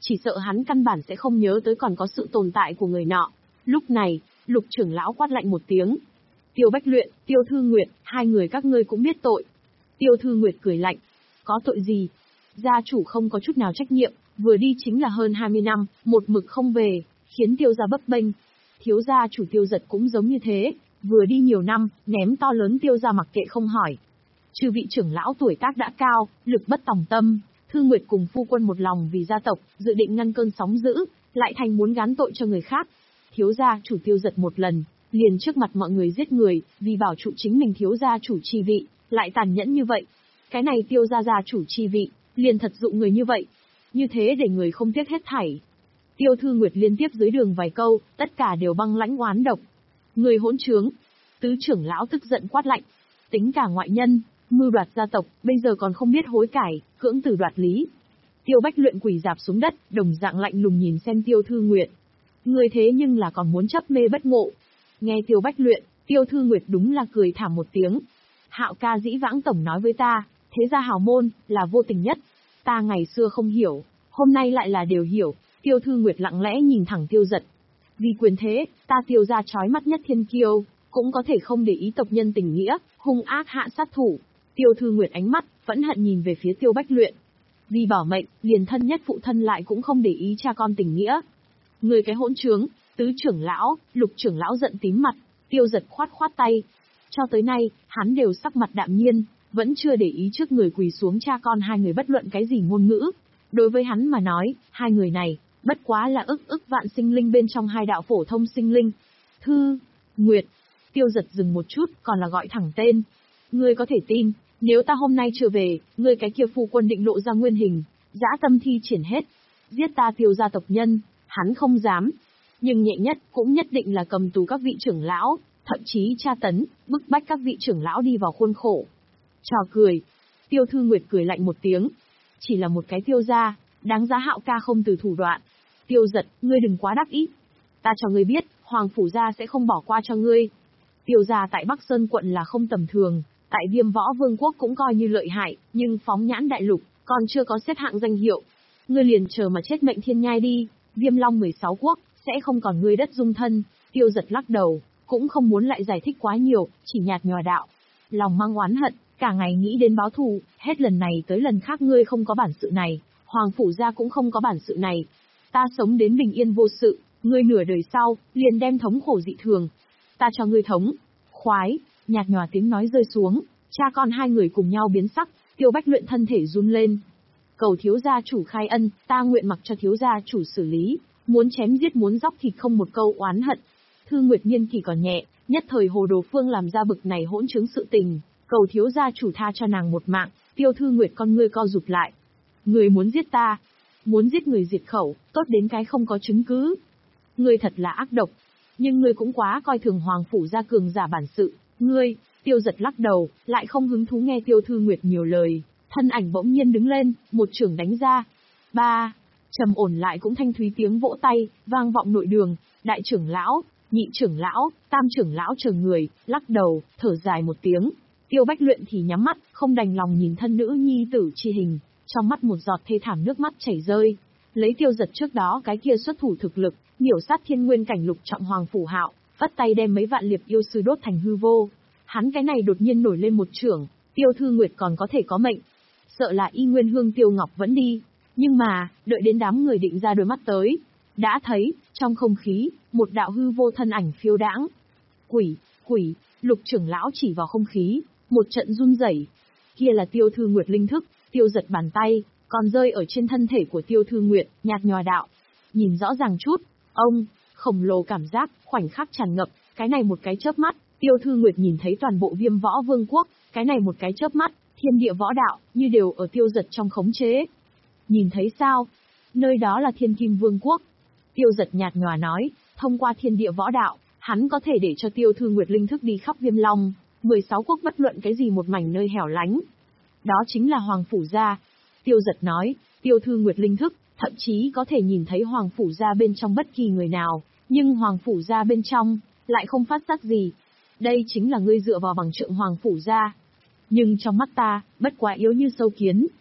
chỉ sợ hắn căn bản sẽ không nhớ tới còn có sự tồn tại của người nọ. Lúc này, Lục trưởng lão quát lạnh một tiếng. Tiêu Bách Luyện, Tiêu Thư Nguyệt, hai người các ngươi cũng biết tội. Tiêu Thư Nguyệt cười lạnh. Có tội gì? Gia chủ không có chút nào trách nhiệm, vừa đi chính là hơn hai mươi năm, một mực không về, khiến Tiêu gia bấp bênh. Thiếu gia chủ Tiêu Giật cũng giống như thế, vừa đi nhiều năm, ném to lớn Tiêu gia mặc kệ không hỏi. Chư vị trưởng lão tuổi tác đã cao, lực bất tòng tâm, Thư Nguyệt cùng phu quân một lòng vì gia tộc, dự định ngăn cơn sóng dữ, lại thành muốn gán tội cho người khác. Thiếu gia chủ Tiêu Giật một lần, liền trước mặt mọi người giết người, vì bảo trụ chính mình thiếu gia chủ chi vị, lại tàn nhẫn như vậy. Cái này Tiêu gia gia chủ chi vị, liền thật dụ người như vậy. Như thế để người không tiếc hết thảy. Tiêu Thư Nguyệt liên tiếp dưới đường vài câu, tất cả đều băng lãnh oán độc. Người hỗn trướng. Tứ trưởng lão tức giận quát lạnh. Tính cả ngoại nhân, mưu đoạt gia tộc, bây giờ còn không biết hối cải, cưỡng từ đoạt lý. Tiêu Bách Luyện quỳ rạp xuống đất, đồng dạng lạnh lùng nhìn xem Tiêu Thư Nguyệt. Người thế nhưng là còn muốn chấp mê bất ngộ. Nghe Tiêu Bách Luyện, Tiêu Thư Nguyệt đúng là cười thảm một tiếng. Hạo ca dĩ vãng tổng nói với ta, thế gia hào môn, là vô tình nhất. Ta ngày xưa không hiểu, hôm nay lại là đều hiểu. Tiêu Thư Nguyệt lặng lẽ nhìn thẳng Tiêu Giật. Vì quyền thế, ta Tiêu gia chói mắt nhất thiên kiêu, cũng có thể không để ý tộc nhân tình nghĩa, hung ác hạ sát thủ. Tiêu Thư Nguyệt ánh mắt, vẫn hận nhìn về phía Tiêu Bách Luyện. Vì bảo mệnh, liền thân nhất phụ thân lại cũng không để ý cha con tình nghĩa. Người cái hỗn trướng, tứ trưởng lão, lục trưởng lão giận tím mặt, Tiêu Giật khoát khoát tay. Cho tới nay, hắn đều sắc mặt đạm nhiên, vẫn chưa để ý trước người quỳ xuống cha con hai người bất luận cái gì ngôn ngữ. Đối với hắn mà nói, hai người này, bất quá là ức ức vạn sinh linh bên trong hai đạo phổ thông sinh linh. Thư, Nguyệt, Tiêu Giật dừng một chút, còn là gọi thẳng tên. Ngươi có thể tin, nếu ta hôm nay chưa về, ngươi cái kia phu quân định lộ ra nguyên hình, dã tâm thi triển hết. Giết ta Tiêu gia tộc nhân, hắn không dám. Nhưng nhẹ nhất, cũng nhất định là cầm tù các vị trưởng lão, thậm chí tra tấn, bức bách các vị trưởng lão đi vào khuôn khổ. Trò cười. Tiêu Thư Nguyệt cười lạnh một tiếng. Chỉ là một cái Tiêu gia, đáng giá Hạo ca không từ thủ đoạn. Tiêu Giật, ngươi đừng quá đắc ý. Ta cho ngươi biết, Hoàng Phủ gia sẽ không bỏ qua cho ngươi. Tiêu gia tại Bắc Sơn quận là không tầm thường, tại Viêm Võ Vương quốc cũng coi như lợi hại, nhưng phóng nhãn đại lục, còn chưa có xếp hạng danh hiệu. Ngươi liền chờ mà chết mệnh thiên nhai đi, Viêm Long mười sáu quốc, sẽ không còn ngươi đất dung thân. Tiêu Giật lắc đầu, cũng không muốn lại giải thích quá nhiều, chỉ nhạt nhòa đạo. Lòng mang oán hận, cả ngày nghĩ đến báo thù, hết lần này tới lần khác ngươi không có bản sự này, Hoàng Phủ gia cũng không có bản sự này. Ta sống đến bình yên vô sự, ngươi nửa đời sau, liền đem thống khổ dị thường. Ta cho ngươi thống, khoái, nhạt nhòa tiếng nói rơi xuống, cha con hai người cùng nhau biến sắc, Tiêu Bách Luyện thân thể run lên. Cầu thiếu gia chủ khai ân, ta nguyện mặc cho thiếu gia chủ xử lý, muốn chém giết muốn dóc thịt không một câu oán hận. Thư Nguyệt niên kỳ còn nhẹ, nhất thời Hồ Đồ Phương làm ra bực này hỗn chứng sự tình, cầu thiếu gia chủ tha cho nàng một mạng. Tiêu Thư Nguyệt con ngươi co rụt lại. Người muốn giết ta, muốn giết người diệt khẩu, tốt đến cái không có chứng cứ. Ngươi thật là ác độc, nhưng ngươi cũng quá coi thường Hoàng Phủ gia cường giả bản sự. Ngươi, Tiêu Giật lắc đầu, lại không hứng thú nghe Tiêu Thư Nguyệt nhiều lời, thân ảnh bỗng nhiên đứng lên, một chưởng đánh ra. Ba, trầm ổn lại cũng thanh thúy tiếng vỗ tay, vang vọng nội đường, đại trưởng lão, nhị trưởng lão, tam trưởng lão chờ người, lắc đầu, thở dài một tiếng. Tiêu Bách Luyện thì nhắm mắt, không đành lòng nhìn thân nữ nhi tử chi hình, trong mắt một giọt thê thảm nước mắt chảy rơi. Lấy Tiêu Giật trước đó cái kia xuất thủ thực lực, miểu sát thiên nguyên cảnh lục trọng Hoàng Phủ Hạo, vắt tay đem mấy vạn liệp yêu sư đốt thành hư vô. Hắn cái này đột nhiên nổi lên một chưởng, Tiêu Thư Nguyệt còn có thể có mệnh. Sợ là y nguyên hương Tiêu Ngọc vẫn đi. Nhưng mà, đợi đến đám người định ra đôi mắt tới, đã thấy, trong không khí, một đạo hư vô thân ảnh phiêu đãng. Quỷ, quỷ, lục trưởng lão chỉ vào không khí, một trận run rẩy. Kia là Tiêu Thư Nguyệt linh thức. Tiêu Giật bàn tay, còn rơi ở trên thân thể của Tiêu Thư Nguyệt, nhạt nhòa đạo. Nhìn rõ ràng chút, ông, khổng lồ cảm giác, khoảnh khắc tràn ngập, cái này một cái chớp mắt, Tiêu Thư Nguyệt nhìn thấy toàn bộ Viêm Võ Vương quốc, cái này một cái chớp mắt, thiên địa võ đạo, như đều ở Tiêu Giật trong khống chế. Nhìn thấy sao? Nơi đó là Thiên Kim Vương quốc. Tiêu Giật nhạt nhòa nói, thông qua thiên địa võ đạo, hắn có thể để cho Tiêu Thư Nguyệt linh thức đi khắp Viêm Long, mười sáu quốc bất luận cái gì một mảnh nơi hẻo lánh. Đó chính là Hoàng Phủ gia. Tiêu Giật nói, Tiêu Thư Nguyệt linh thức, thậm chí có thể nhìn thấy Hoàng Phủ gia bên trong bất kỳ người nào, nhưng Hoàng Phủ gia bên trong, lại không phát giác gì. Đây chính là ngươi dựa vào bằng trượng Hoàng Phủ gia. Nhưng trong mắt ta, bất quá yếu như sâu kiến.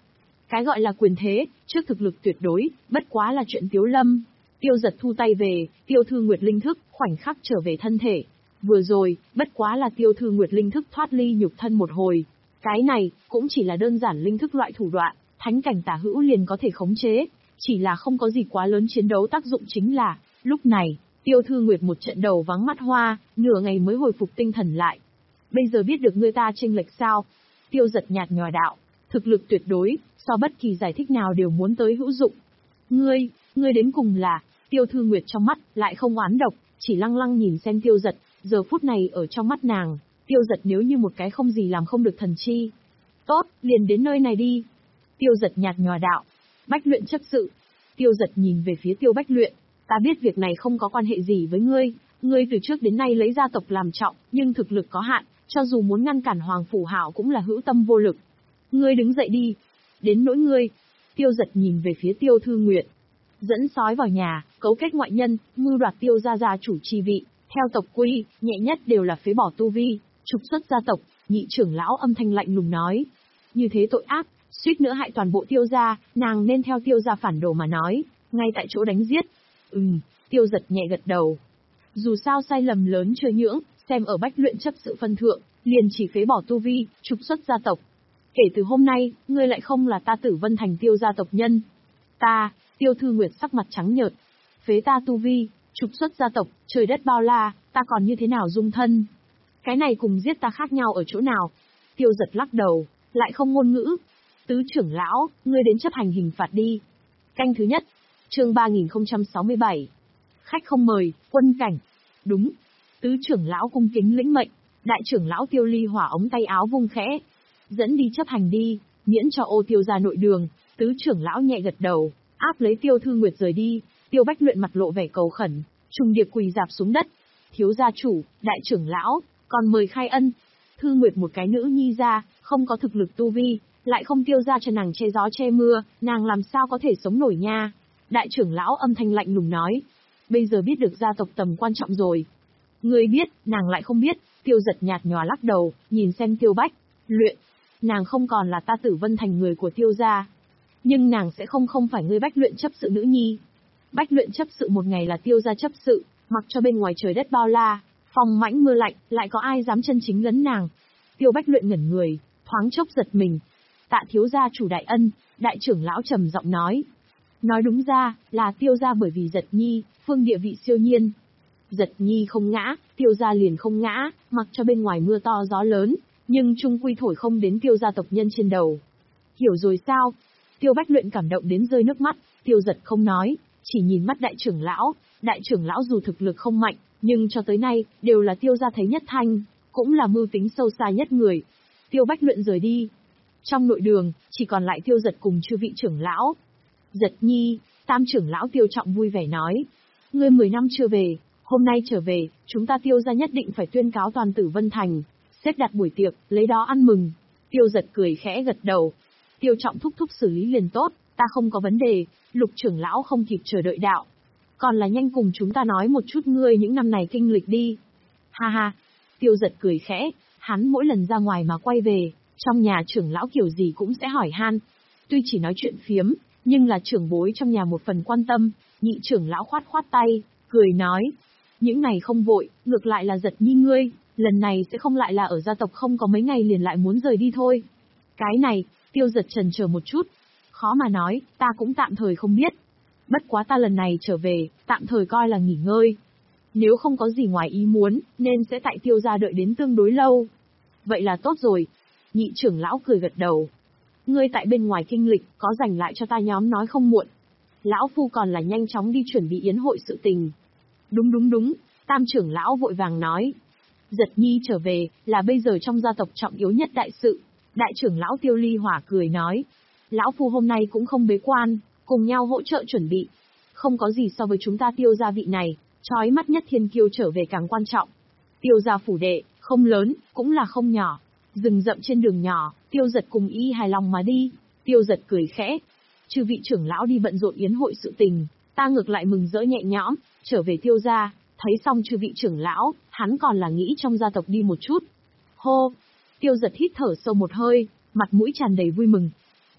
Cái gọi là quyền thế, trước thực lực tuyệt đối, bất quá là chuyện Tiếu Lâm. Tiêu Giật thu tay về, Tiêu Thư Nguyệt linh thức, khoảnh khắc trở về thân thể. Vừa rồi, bất quá là Tiêu Thư Nguyệt linh thức thoát ly nhục thân một hồi. Cái này, cũng chỉ là đơn giản linh thức loại thủ đoạn, thánh cảnh tả hữu liền có thể khống chế. Chỉ là không có gì quá lớn chiến đấu tác dụng chính là, lúc này, Tiêu Thư Nguyệt một trận đầu vắng mắt hoa, nửa ngày mới hồi phục tinh thần lại. Bây giờ biết được ngươi ta chênh lệch sao? Tiêu Giật nhạt nhòa đạo, thực lực tuyệt đối, so bất kỳ giải thích nào đều muốn tới hữu dụng. Ngươi, ngươi đến cùng là, Tiêu Thư Nguyệt trong mắt, lại không oán độc, chỉ lăng lăng nhìn xem Tiêu Giật, giờ phút này ở trong mắt nàng, Tiêu Giật nếu như một cái không gì làm không được thần chi. Tốt, liền đến nơi này đi. Tiêu Giật nhạt nhòa đạo, Bách Luyện chấp sự. Tiêu Giật nhìn về phía Tiêu Bách Luyện, ta biết việc này không có quan hệ gì với ngươi, ngươi từ trước đến nay lấy gia tộc làm trọng, nhưng thực lực có hạn, cho dù muốn ngăn cản Hoàng Phủ Hạo cũng là hữu tâm vô lực. Ngươi đứng dậy đi. Đến nỗi ngươi. Tiêu Giật nhìn về phía Tiêu Thư Nguyệt. Dẫn sói vào nhà, cấu kết ngoại nhân, mưu đoạt Tiêu gia gia chủ chi vị, theo tộc quy, nhẹ nhất đều là phế bỏ tu vi, trục xuất gia tộc. Nhị trưởng lão âm thanh lạnh lùng nói. Như thế tội ác, suýt nữa hại toàn bộ Tiêu gia, nàng nên theo Tiêu gia phản đồ mà nói, ngay tại chỗ đánh giết. Ừm, Tiêu Giật nhẹ gật đầu. Dù sao sai lầm lớn chưa nhưỡng, xem ở Bách Luyện chấp sự phân thượng, liền chỉ phế bỏ tu vi, trục xuất gia tộc. Kể từ hôm nay, ngươi lại không là ta Tử Vân Thành Tiêu gia tộc nhân. Ta, Tiêu Thư Nguyệt sắc mặt trắng nhợt. Phế ta tu vi, trục xuất gia tộc, trời đất bao la, ta còn như thế nào dung thân? Cái này cùng giết ta khác nhau ở chỗ nào? Tiêu Giật lắc đầu, lại không ngôn ngữ. Tứ trưởng lão, ngươi đến chấp hành hình phạt đi. Canh thứ nhất, chương ba nghìn không trăm sáu mươi bảy. Khách không mời, quân cảnh. Đúng. Tứ trưởng lão cung kính lĩnh mệnh, đại trưởng lão Tiêu Ly Hỏa ống tay áo vung khẽ. Dẫn đi chấp hành đi, miễn cho ô Tiêu ra nội đường. Tứ trưởng lão nhẹ gật đầu, áp lấy Tiêu Thư Nguyệt rời đi. Tiêu Bách Luyện mặt lộ vẻ cầu khẩn, trùng điệp quỳ dạp xuống đất. Thiếu gia chủ, đại trưởng lão, còn mời khai ân. Thư Nguyệt một cái nữ nhi ra, không có thực lực tu vi, lại không Tiêu ra cho nàng che gió che mưa, nàng làm sao có thể sống nổi nha. Đại trưởng lão âm thanh lạnh lùng nói. Bây giờ biết được gia tộc tầm quan trọng rồi. Ngươi biết, nàng lại không biết. Tiêu Giật nhạt nhòa lắc đầu, nhìn xem Tiêu Bách Luyện. Nàng không còn là ta Tử Vân Thành người của Tiêu gia. Nhưng nàng sẽ không không phải ngươi Bách Luyện chấp sự nữ nhi. Bách Luyện chấp sự một ngày là Tiêu gia chấp sự, mặc cho bên ngoài trời đất bao la, phong mãnh mưa lạnh, lại có ai dám chân chính lấn nàng. Tiêu Bách Luyện ngẩn người, thoáng chốc giật mình. Tạ thiếu gia chủ đại ân, đại trưởng lão trầm giọng nói. Nói đúng ra, là Tiêu gia bởi vì Giật Nhi, phương địa vị siêu nhiên. Giật Nhi không ngã, Tiêu gia liền không ngã, mặc cho bên ngoài mưa to gió lớn, nhưng chung quy thổi không đến Tiêu gia tộc nhân trên đầu. Hiểu rồi sao? Tiêu Bách Luyện cảm động đến rơi nước mắt, Tiêu Giật không nói, chỉ nhìn mắt đại trưởng lão. Đại trưởng lão dù thực lực không mạnh, nhưng cho tới nay, đều là Tiêu gia thấy nhất thanh, cũng là mưu tính sâu xa nhất người. Tiêu Bách Luyện rời đi. Trong nội đường, chỉ còn lại Tiêu Giật cùng chư vị trưởng lão. Giật Nhi, tam trưởng lão Tiêu Trọng vui vẻ nói. Ngươi mười năm chưa về, hôm nay trở về, chúng ta Tiêu gia nhất định phải tuyên cáo toàn Tử Vân Thành, xếp đặt buổi tiệc, lấy đó ăn mừng. Tiêu Giật cười khẽ gật đầu. Tiêu Trọng thúc thúc xử lý liền tốt, ta không có vấn đề. Lục trưởng lão không kịp chờ đợi đạo. Còn là nhanh cùng chúng ta nói một chút ngươi những năm này kinh lịch đi. Ha ha. Tiêu Giật cười khẽ, hắn mỗi lần ra ngoài mà quay về, trong nhà trưởng lão kiểu gì cũng sẽ hỏi han. Tuy chỉ nói chuyện phiếm, nhưng là trưởng bối trong nhà một phần quan tâm. Nhị trưởng lão khoát khoát tay, cười nói. Những này không vội, ngược lại là Giật Nhi ngươi, lần này sẽ không lại là ở gia tộc không có mấy ngày liền lại muốn rời đi thôi. Cái này, Tiêu Giật chần chờ một chút. Khó mà nói, ta cũng tạm thời không biết. Bất quá ta lần này trở về, tạm thời coi là nghỉ ngơi. Nếu không có gì ngoài ý muốn, nên sẽ tại Tiêu gia đợi đến tương đối lâu. Vậy là tốt rồi. Nhị trưởng lão cười gật đầu. Ngươi tại bên ngoài kinh lịch, có rảnh lại cho ta nhóm nói không muộn. Lão phu còn là nhanh chóng đi chuẩn bị yến hội sự tình. Đúng đúng đúng, tam trưởng lão vội vàng nói. Giật Nhi trở về, là bây giờ trong gia tộc trọng yếu nhất đại sự. Đại trưởng lão Tiêu Ly Hỏa cười nói. Lão phu hôm nay cũng không bế quan, cùng nhau hỗ trợ chuẩn bị. Không có gì so với chúng ta Tiêu gia vị này, chói mắt nhất thiên kiêu trở về càng quan trọng. Tiêu gia phủ đệ, không lớn, cũng là không nhỏ. Rừng rậm trên đường nhỏ, Tiêu Giật cùng y hài lòng mà đi. Tiêu Giật cười khẽ. Chư vị trưởng lão đi bận rộn yến hội sự tình, ta ngược lại mừng rỡ nhẹ nhõm, trở về Tiêu gia, thấy xong chư vị trưởng lão, hắn còn là nghĩ trong gia tộc đi một chút. Hô! Tiêu Giật hít thở sâu một hơi, mặt mũi tràn đầy vui mừng.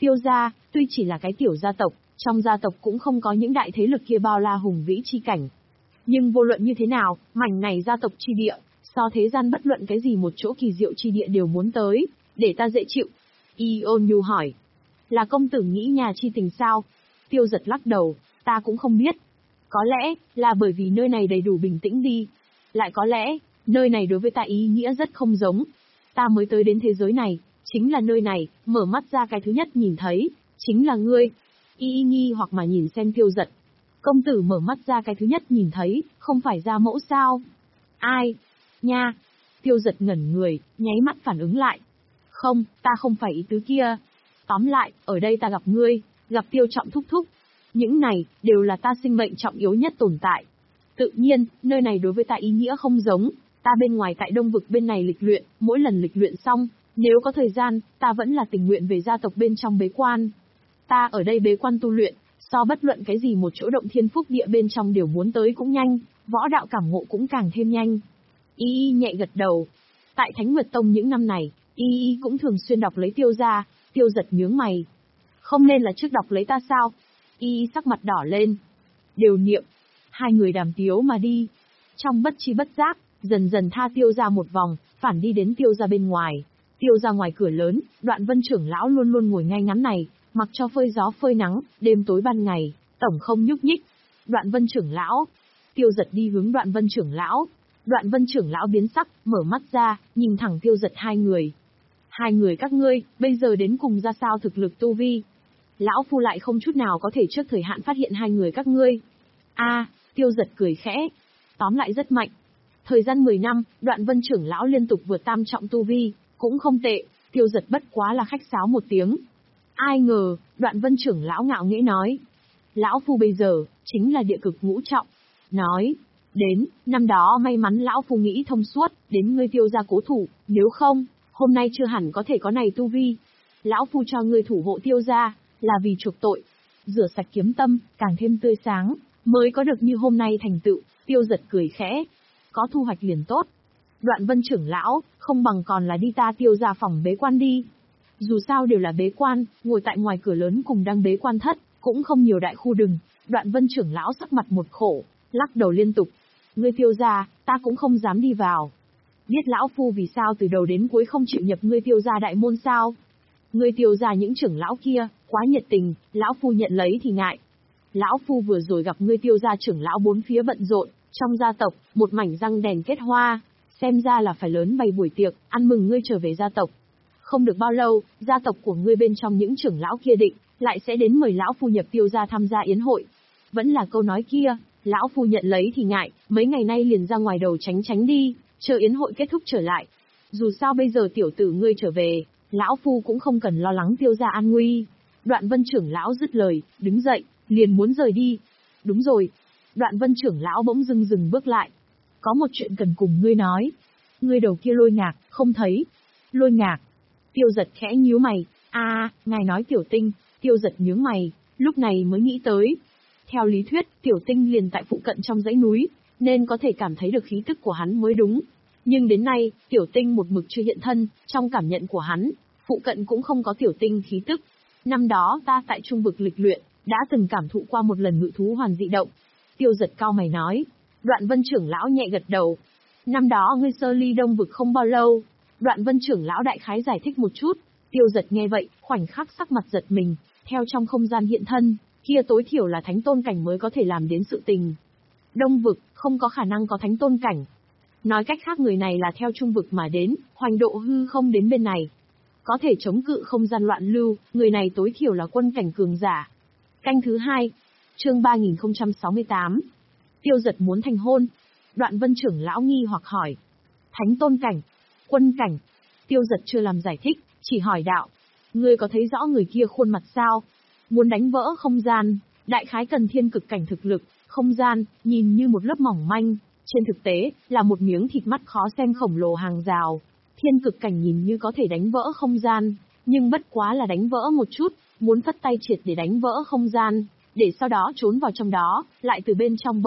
Tiêu gia, tuy chỉ là cái tiểu gia tộc, trong gia tộc cũng không có những đại thế lực kia bao la hùng vĩ chi cảnh. Nhưng vô luận như thế nào, mảnh này gia tộc chi địa, so thế gian bất luận cái gì một chỗ kỳ diệu chi địa đều muốn tới, để ta dễ chịu. Y ôn nhu hỏi. Là công tử nghĩ nhà chi tình sao? Tiêu giật lắc đầu, ta cũng không biết. Có lẽ, là bởi vì nơi này đầy đủ bình tĩnh đi. Lại có lẽ, nơi này đối với ta ý nghĩa rất không giống. Ta mới tới đến thế giới này, chính là nơi này, mở mắt ra cái thứ nhất nhìn thấy, chính là ngươi. Y nghi hoặc mà nhìn xem tiêu giật. Công tử mở mắt ra cái thứ nhất nhìn thấy, không phải ra mẫu sao? Ai? Nha! Tiêu giật ngẩn người, nháy mắt phản ứng lại. Không, ta không phải ý tứ kia. Tóm lại, ở đây ta gặp ngươi, gặp Tiêu Trọng thúc thúc. Những này, đều là ta sinh mệnh trọng yếu nhất tồn tại. Tự nhiên, nơi này đối với ta ý nghĩa không giống. Ta bên ngoài tại Đông Vực bên này lịch luyện, mỗi lần lịch luyện xong, nếu có thời gian, ta vẫn là tình nguyện về gia tộc bên trong bế quan. Ta ở đây bế quan tu luyện, so bất luận cái gì một chỗ động thiên phúc địa bên trong đều muốn tới cũng nhanh, võ đạo cảm ngộ cũng càng thêm nhanh. Y Y nhẹ gật đầu. Tại Thánh Nguyệt Tông những năm này, Y Y cũng thường xuyên đọc lấy Tiêu gia. Tiêu giật nhướng mày. Không nên là trước đọc lấy ta sao? Y Y sắc mặt đỏ lên. Đều niệm. Hai người đàm tiếu mà đi. Trong bất chi bất giác, dần dần tha Tiêu gia một vòng, phản đi đến Tiêu gia bên ngoài. Tiêu gia ngoài cửa lớn, Đoạn Vân trưởng lão luôn luôn ngồi ngay ngắn này, mặc cho phơi gió phơi nắng, đêm tối ban ngày, tổng không nhúc nhích. Đoạn Vân trưởng lão. Tiêu giật đi hướng Đoạn Vân trưởng lão. Đoạn Vân trưởng lão biến sắc, mở mắt ra, nhìn thẳng Tiêu giật hai người. Hai người các ngươi, bây giờ đến cùng ra sao thực lực tu vi? Lão phu lại không chút nào có thể trước thời hạn phát hiện hai người các ngươi. A, Tiêu giật cười khẽ. Tóm lại rất mạnh. Thời gian mười năm, Đoạn Vân trưởng lão liên tục vượt tam trọng tu vi, cũng không tệ. Tiêu giật bất quá là khách sáo một tiếng. Ai ngờ, Đoạn Vân trưởng lão ngạo nghễ nói. Lão phu bây giờ, chính là địa cực ngũ trọng. Nói, đến, năm đó may mắn lão phu nghĩ thông suốt, đến ngươi Tiêu gia cố thủ, nếu không, hôm nay chưa hẳn có thể có này tu vi. Lão phu cho ngươi thủ hộ Tiêu gia, là vì chuộc tội. Rửa sạch kiếm tâm, càng thêm tươi sáng, mới có được như hôm nay thành tựu. Tiêu giật cười khẽ. Có thu hoạch liền tốt. Đoạn Vân trưởng lão, không bằng còn là đi ta Tiêu gia phòng bế quan đi. Dù sao đều là bế quan, ngồi tại ngoài cửa lớn cùng đang bế quan thất, cũng không nhiều đại khu đừng. Đoạn Vân trưởng lão sắc mặt một khổ, lắc đầu liên tục. Ngươi Tiêu gia, ta cũng không dám đi vào. Biết lão phu vì sao từ đầu đến cuối không chịu nhập ngươi Tiêu gia đại môn sao? Ngươi Tiêu gia những trưởng lão kia, quá nhiệt tình, lão phu nhận lấy thì ngại. Lão phu vừa rồi gặp ngươi Tiêu gia trưởng lão bốn phía bận rộn, trong gia tộc, một mảnh răng đèn kết hoa, xem ra là phải lớn bày buổi tiệc, ăn mừng ngươi trở về gia tộc. Không được bao lâu, gia tộc của ngươi bên trong những trưởng lão kia định, lại sẽ đến mời lão phu nhập Tiêu gia tham gia yến hội. Vẫn là câu nói kia, lão phu nhận lấy thì ngại, mấy ngày nay liền ra ngoài đầu tránh tránh đi, chờ yến hội kết thúc trở lại. Dù sao bây giờ tiểu tử ngươi trở về, lão phu cũng không cần lo lắng Tiêu gia an nguy. Đoạn Vân trưởng lão dứt lời, đứng dậy, liền muốn rời đi. Đúng rồi. Đoạn Vân trưởng lão bỗng dưng dừng bước lại. Có một chuyện cần cùng ngươi nói. Ngươi đầu kia Lôi Ngạc, không thấy. Lôi Ngạc. Tiêu giật khẽ nhíu mày. À, ngài nói Tiểu Tinh. Tiêu giật nhướng mày, lúc này mới nghĩ tới. Theo lý thuyết, Tiểu Tinh liền tại phụ cận trong dãy núi, nên có thể cảm thấy được khí tức của hắn mới đúng. Nhưng đến nay, Tiểu Tinh một mực chưa hiện thân, trong cảm nhận của hắn, phụ cận cũng không có Tiểu Tinh khí tức. Năm đó ta tại trung vực lịch luyện, đã từng cảm thụ qua một lần ngự thú hoàn dị động. Tiêu giật cao mày nói. Đoạn Vân trưởng lão nhẹ gật đầu. Năm đó ngươi sơ ly Đông Vực không bao lâu. Đoạn Vân trưởng lão đại khái giải thích một chút. Tiêu giật nghe vậy, khoảnh khắc sắc mặt giật mình, theo trong không gian hiện thân, kia tối thiểu là thánh tôn cảnh mới có thể làm đến sự tình. Đông Vực, không có khả năng có thánh tôn cảnh. Nói cách khác người này là theo trung vực mà đến, hoành độ hư không đến bên này. Có thể chống cự không gian loạn lưu, người này tối thiểu là quân cảnh cường giả. Canh thứ hai, chương ba nghìn không trăm sáu mươi tám. Tiêu giật muốn thành hôn. Đoạn Vân trưởng lão nghi hoặc hỏi. Thánh tôn cảnh, quân cảnh. Tiêu giật chưa làm giải thích, chỉ hỏi đạo. Ngươi có thấy rõ người kia khuôn mặt sao? Muốn đánh vỡ không gian, đại khái cần thiên cực cảnh thực lực, không gian, nhìn như một lớp mỏng manh. Trên thực tế, là một miếng thịt mắt khó xem khổng lồ hàng rào. Thiên cực cảnh nhìn như có thể đánh vỡ không gian, nhưng bất quá là đánh vỡ một chút, muốn phất tay triệt để đánh vỡ không gian, để sau đó trốn vào trong đó, lại từ bên trong